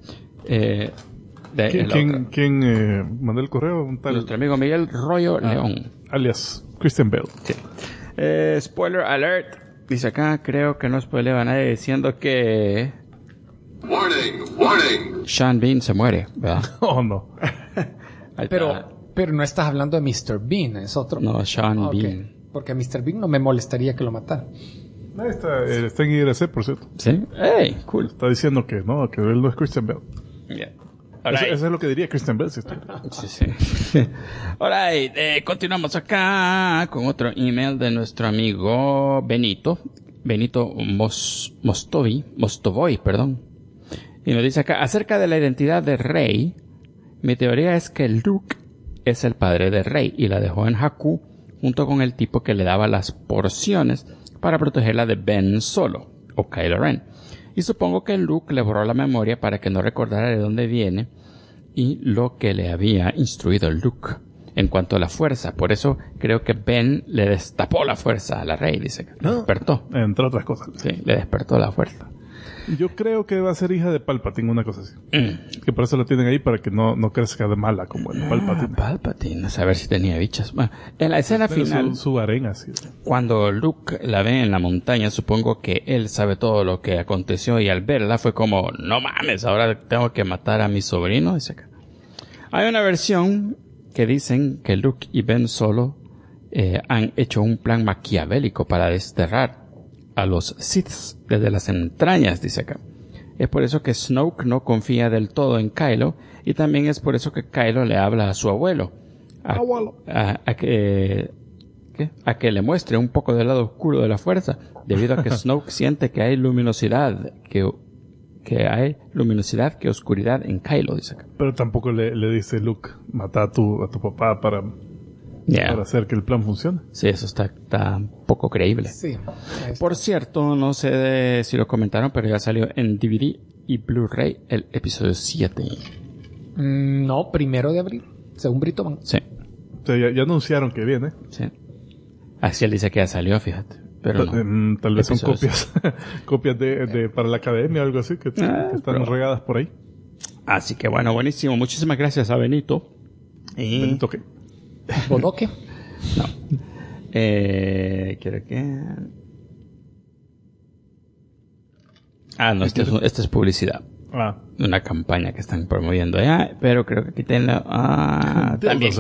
¿Quién mandó el correo? Un tal... Nuestro amigo Miguel Royo León. Alias Christian Bale. Sí. Spoiler alert. Dice acá, creo que no spoilea a nadie diciendo que... Warning. Sean Bean se muere, ¿verdad? Oh, no. Ahí está. Pero no estás hablando de Mr. Bean, es otro. No, Sean Ok. Bean. Porque a Mr. Bean no me molestaría que lo mataran. Ahí está en IRC, por cierto. ¿Sí? ¡Ey! Cool. Está diciendo que no, que él no es Christian Bale. Yeah. Eso es lo que diría Christian Bale si estuviera. Sí. Alright, continuamos acá con otro email de nuestro amigo Benito. Benito Mostovoy, perdón. Y nos dice acá, acerca de la identidad de Rey, mi teoría es que Luke es el padre de Rey y la dejó en Jakku junto con el tipo que le daba las porciones para protegerla de Ben Solo, o Kylo Ren. Y supongo que Luke le borró la memoria para que no recordara de dónde viene y lo que le había instruido Luke en cuanto a la fuerza. Por eso creo que Ben le destapó la fuerza a la Rey, dice. Le despertó. Entre otras cosas. Sí, le despertó la fuerza. Yo creo que va a ser hija de Palpatine, una cosa así. Que por eso la tienen ahí, para que no crezca de mala como el Palpatine. Palpatine, a saber si tenía bichas. Bueno, en la escena final, Su arena, sí. cuando Luke la ve en la montaña, supongo que él sabe todo lo que aconteció y al verla fue como, no mames, ahora tengo que matar a mi sobrino. Dice acá. Hay una versión que dicen que Luke y Ben Solo han hecho un plan maquiavélico para desterrar a los Siths desde las entrañas, dice acá. Es por eso que Snoke no confía del todo en Kylo, y también es por eso que Kylo le habla a su abuelo a que le muestre un poco del lado oscuro de la fuerza, debido a que Snoke siente que hay luminosidad que oscuridad en Kylo, dice acá. Pero tampoco le dice Luke, mata a tu papá para hacer que el plan funcione. Sí, eso está un poco creíble. Sí. Por cierto, no sé si lo comentaron, pero ya salió en DVD y Blu-ray el episodio 7. No, 1 de abril, según Brito Man. Sí, O sea, ya anunciaron que viene. sí. Así él dice que ya salió, fíjate. Pero no. Tal vez son Episodios. copias para la academia o algo así, que están pero- regadas por ahí. Así que bueno, buenísimo. Muchísimas gracias a Benito. Y... Benito, ¿qué? Bodoque. No. Quiero que... No, esta es publicidad. Una campaña que están promoviendo allá, pero creo que aquí tengo también.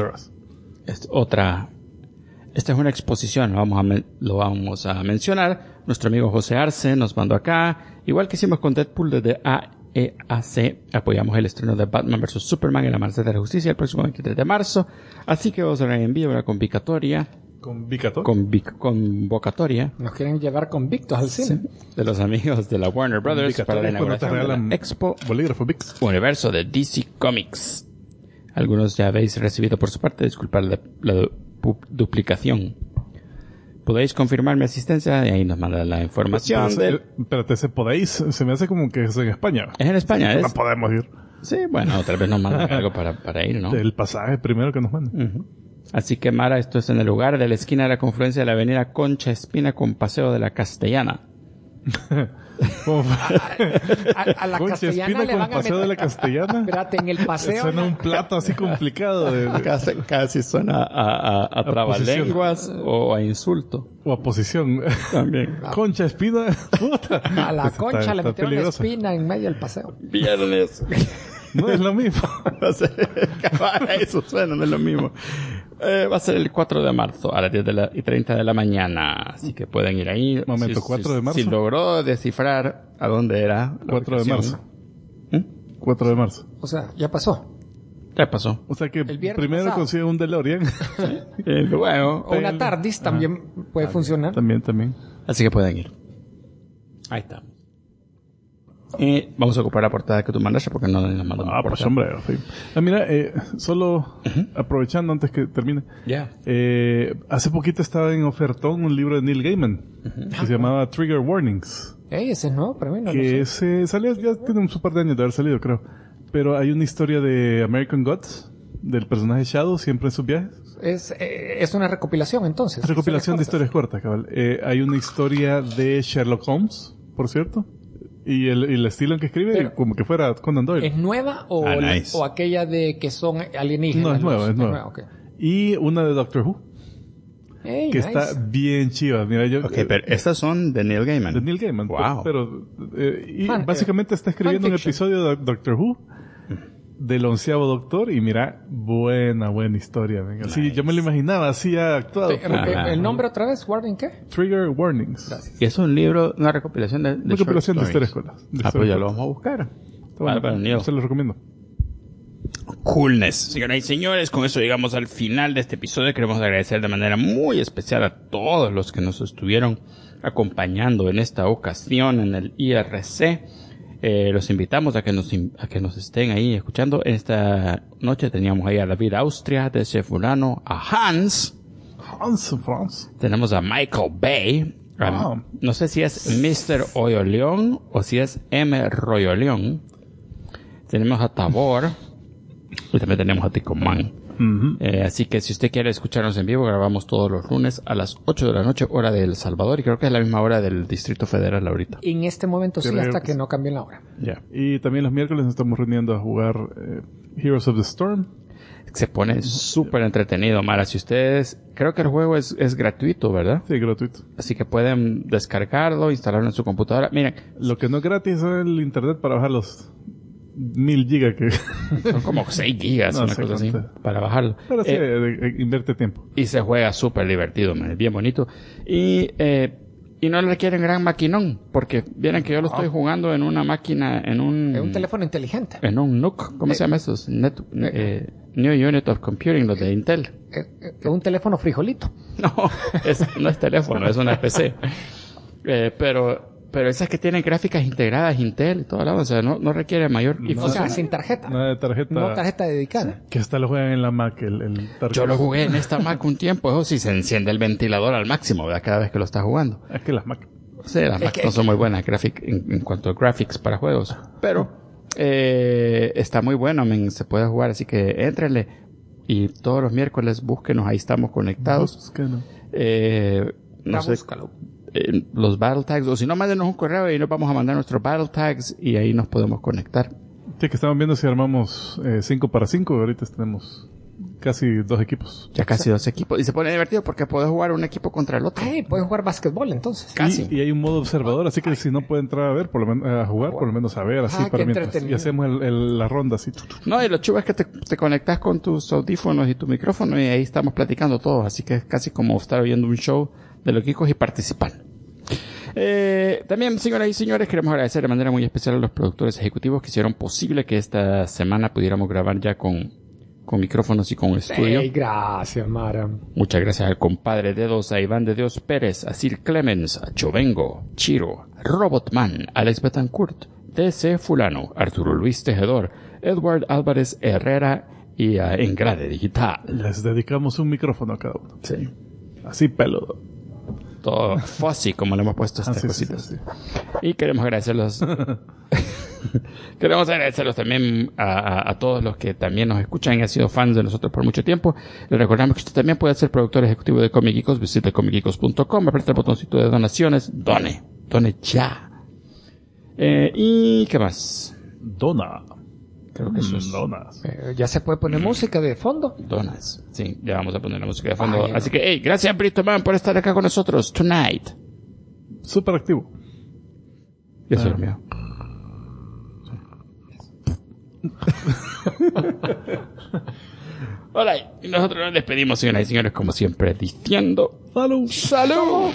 Esta es una exposición, lo vamos a mencionar. Nuestro amigo José Arce nos mandó acá, igual que hicimos con Deadpool desde AEAC, apoyamos el estreno de Batman vs Superman en la Marcha de la Justicia el próximo 23 de marzo, así que os reenvío una convocatoria. Convocatoria. Nos quieren llevar convictos al cine. De los amigos de la Warner Brothers para la inauguración de la Expo bolígrafo Bix. Universo de DC Comics. Algunos ya habéis recibido por su parte, disculpad la duplicación. ¿podéis confirmar mi asistencia? Y ahí nos manda la información. Espérate, ese podéis, se me hace como que es en España. Es en España, No ¿es? podemos ir. Sí, bueno, tal vez nos mandan algo para ir, ¿no? El pasaje primero que nos manden. Así que, Mara, esto es en el lugar de la esquina de la confluencia de la avenida Concha Espina con Paseo de la Castellana. A la Concha Castellana Espina le con van a Paseo de la Castellana. Espérate, en el paseo. Suena un plato así complicado. Casi suena a trabalenguas o a insulto. O a posición. También. Concha Espina. Puta. A la Pues Concha está le metieron la peligroso. espina en medio del paseo. Viernes. No es lo mismo. No sé, eso suena, no es lo mismo. Va a ser el 4 de marzo a las 10:30 de la mañana. Así que pueden ir ahí. Momento, 4 de marzo. Si logró descifrar a dónde era. la 4 de marzo. ubicación. 4 de marzo. O sea, ya pasó. Ya pasó. O sea que El viernes primero pasado. consigue un DeLorean. Luego. O una TARDIS también puede funcionar. También. Así que pueden ir. Ahí está. Y vamos a ocupar la portada que tú mandaste porque no nos mandó una Pues portada. hombre. Sí. Mira, solo aprovechando antes que termine. Ya. Hace poquito estaba en ofertón un libro de Neil Gaiman que se llamaba Trigger Warnings. Ese es nuevo para mí. No lo Que sé. salió, ya tiene un par de años de haber salido, creo. Pero hay una historia de American Gods, del personaje Shadow, siempre en sus viajes. Es una recopilación entonces. Recopilación de Historias historias cortas, cabal. Hay una historia de Sherlock Holmes, por cierto. Y el estilo en que escribe, Pero- como que fuera Conan Doyle. ¿Es nueva o, Nice. o aquella de que son alienígenas? No, es nueva, es nueva. ok. Y una de Doctor Who, Ey, que nice. está bien chiva. Mira, yo... Ok, pero estas son de Neil Gaiman. de Neil Gaiman. Wow. Pero y Fan- básicamente está escribiendo un fanfiction. episodio de Doctor Who del 11º Doctor y mira, buena historia. Venga. Sí, yo me lo imaginaba así actuado. ¿El nombre otra vez? ¿Warning qué? Trigger Warnings. Y es un libro, una recopilación de Una recopilación de short historias stories. cortas. Pues ya lo vamos a buscar. Está bueno, Para Neil. se los recomiendo. Coolness. Señoras y señores, con eso llegamos al final de este episodio. Queremos agradecer de manera muy especial a todos los que nos estuvieron acompañando en esta ocasión en el IRC. Los invitamos a que nos estén ahí escuchando. Esta noche teníamos ahí a David Austria de Chefulano, a Hans, France. tenemos a Michael Bay, Wow. no sé si es Mr. Oyoleón o si es M. Royoleón. Tenemos a Tabor y también tenemos a Ticomán. Así que si usted quiere escucharnos en vivo, grabamos todos los lunes a las 8 de la noche, hora de El Salvador, y creo que es la misma hora del Distrito Federal ahorita. En este momento sí, Creo hasta que que sí. no cambien la hora. Ya. Y también los miércoles nos estamos reuniendo a jugar Heroes of the Storm. Se pone súper entretenido, Mara. Si ustedes, creo que el juego es gratuito, ¿verdad? Sí, gratuito. Así que pueden descargarlo, instalarlo en su computadora. Miren, Lo que no es gratis es el internet para bajar los 1000 gigas que... son como 6 gigas, No una sé cosa así, cuánto. para bajarlo. Pero sí, invierte tiempo. Y se juega súper divertido, man, es bien bonito. Y no le requieren gran maquinón, porque vieron que yo lo estoy jugando en una máquina, Es un teléfono inteligente. en un NUC, ¿cómo se llama esos? New Unit of Computing, los de Intel. Es un teléfono frijolito. No, no es teléfono, es una PC. Pero esas que tienen gráficas integradas, Intel y todo lado, o sea, no requiere mayor. Y O sea, funciona. sin tarjeta. Nada de tarjeta. No tarjeta dedicada. Que hasta lo juegan en la Mac, el Target. Yo lo jugué en esta Mac un tiempo, eso sí se enciende el ventilador al máximo, ¿verdad? Cada vez que lo estás jugando. Es que las Mac. Sí, las Mac no son muy buenas en cuanto a graphics para juegos, pero está muy bueno, se puede jugar, así que éntrenle y todos los miércoles búsquenos, ahí estamos conectados. Es que no. No sé, Búscalo. los battle tags, o si no, mándenos un correo y nos vamos a mandar nuestros battle tags y ahí nos podemos conectar. Sí, que estamos viendo si armamos 5 para 5. Ahorita tenemos casi 2 equipos. Ya casi 2 equipos. Y se pone divertido porque puedes jugar un equipo contra el otro. Ay, pueden jugar básquetbol entonces. Casi. Y hay un modo observador, así que si no puede entrar a ver, por lo menos a jugar, por lo menos a ver, así Ah, para qué mientras. entretenido. Y hacemos la ronda así. No, y lo chulo es que te conectas con tus audífonos y tu micrófono y ahí estamos platicando todos. Así que es casi como estar oyendo un show de los geekos y participar. También, señoras y señores, queremos agradecer de manera muy especial a los productores ejecutivos que hicieron posible que esta semana pudiéramos grabar ya con micrófonos y con estudio. Ey, gracias, Mara. Muchas gracias al compadre Dedos, a Iván de Dios Pérez, a Sir Clemens, a Chovengo, Chiro, Robotman, Alex Betancourt, DC Fulano, Arturo Luis Tejedor, Edward Álvarez Herrera y a Engrade Digital. Les dedicamos un micrófono a cada uno. Sí. Así peludo. todo fuzzy, como le hemos puesto a estas Sí, cositas. sí. Y queremos agradecerlos. Queremos agradecerlos también a todos los que también nos escuchan y han sido fans de nosotros por mucho tiempo. Les recordamos que usted también puede ser productor ejecutivo de Comic Geekos. Visite comicgeekos.com, aprieta el botoncito de donaciones. Done ya. ¿Y qué más? Dona. Creo que eso es. Donas. Ya se puede poner música de fondo. Donas. Sí, ya vamos a poner la música de fondo. Ay, Así que, hey, gracias Brito Man por estar acá con nosotros tonight. Súper activo. Y eso es lo mío. Hola, y nosotros nos despedimos, señoras y señores, como siempre, diciendo ¡Salud! ¡Salud!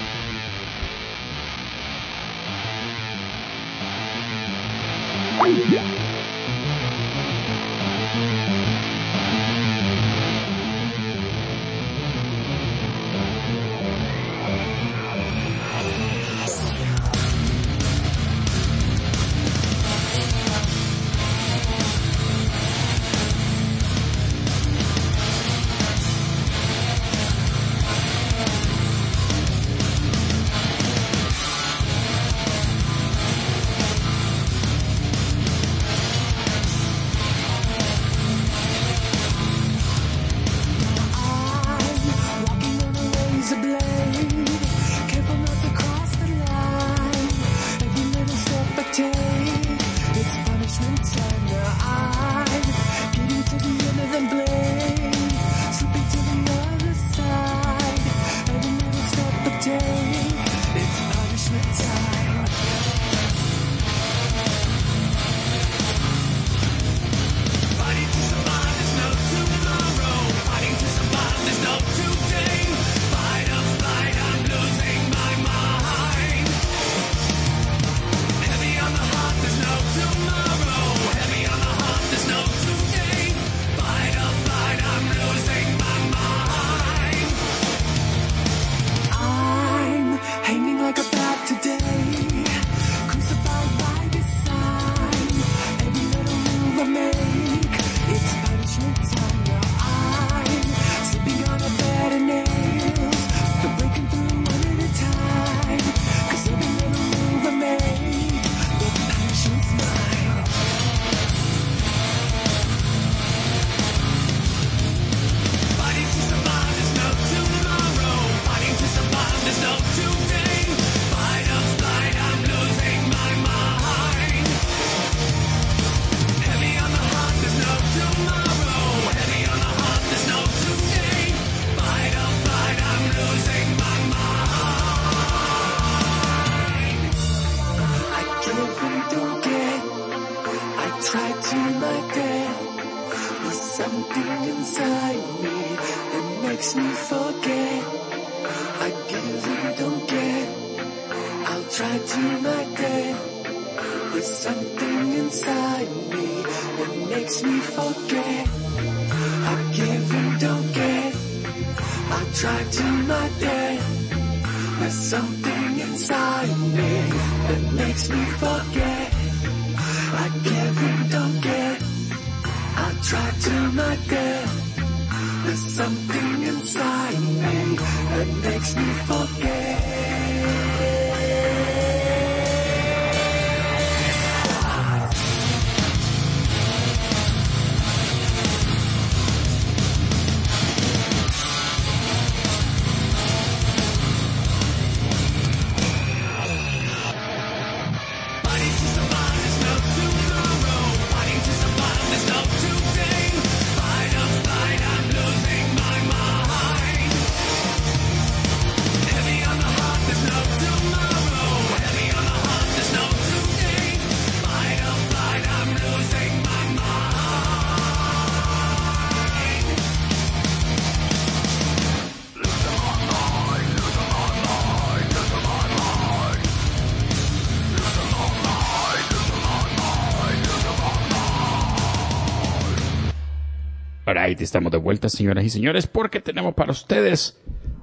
Alright, estamos de vuelta, señoras y señores, porque tenemos para ustedes.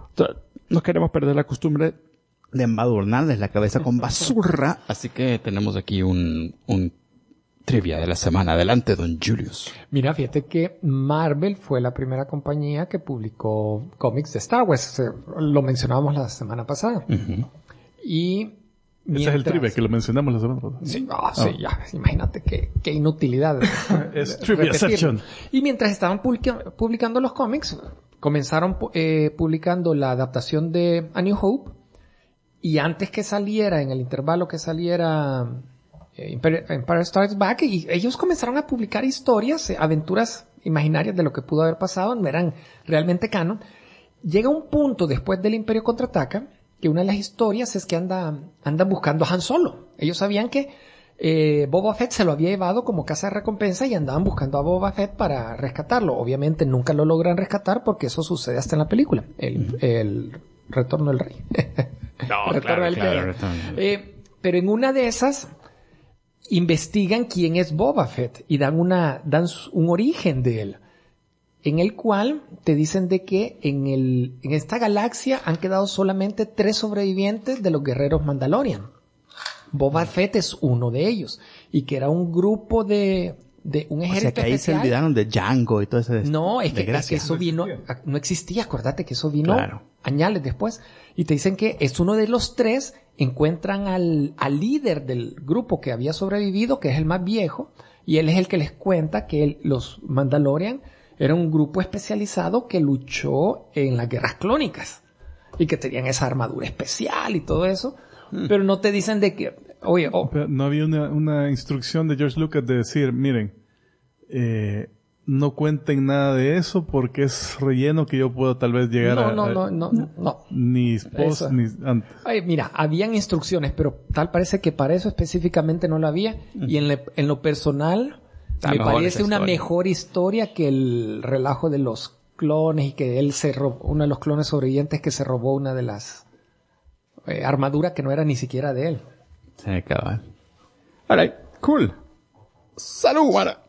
No queremos perder la costumbre de embadurnarles la cabeza con basura, así que tenemos aquí un trivia de la semana. Adelante, don Julius. Mira, fíjate que Marvel fue la primera compañía que publicó cómics de Star Wars. Lo mencionábamos la semana pasada. Y ese es el trivia que lo mencionamos la semana pasada. Sí, sí, ya. Imagínate qué inutilidad. Es Triviaception. Y mientras estaban publicando los cómics, comenzaron publicando la adaptación de A New Hope. Y antes que saliera, en el intervalo que saliera Empire Strikes Back, y ellos comenzaron a publicar historias, aventuras imaginarias de lo que pudo haber pasado, no eran realmente canon. Llega un punto después del Imperio Contraataca, que una de las historias es que andan buscando a Han Solo. Ellos sabían que Boba Fett se lo había llevado como caza de recompensa y andaban buscando a Boba Fett para rescatarlo. Obviamente nunca lo logran rescatar porque eso sucede hasta en la película. El Retorno del Rey. No, claro. Pero en una de esas investigan quién es Boba Fett y dan un origen de él, en el cual te dicen de que en esta galaxia han quedado solamente 3 sobrevivientes de los guerreros Mandalorian. Boba Fett es uno de ellos, y que era un grupo de un ejército. O sea, que ahí especial. se olvidaron de Django y todo ese. No, es que eso vino, no existía, acuérdate que eso vino años después. Y te dicen que es uno de los 3, encuentran al líder del grupo que había sobrevivido, que es el más viejo, y él es el que les cuenta que los Mandalorian era un grupo especializado que luchó en las guerras clónicas, y que tenían esa armadura especial y todo eso, pero no te dicen de que, oye, Pero no había una instrucción de George Lucas de decir, miren, no cuenten nada de eso porque es relleno que yo puedo tal vez llegar no. Ni post ni antes. Ay, mira, habían instrucciones, pero tal parece que para eso específicamente no lo había. Y en lo personal, me parece una mejor historia que el relajo de los clones, y que él se robó, uno de los clones sobrevivientes que se robó una de las armaduras que no era ni siquiera de él. Sí, cabal. Alright, cool. ¡Salud, Mara!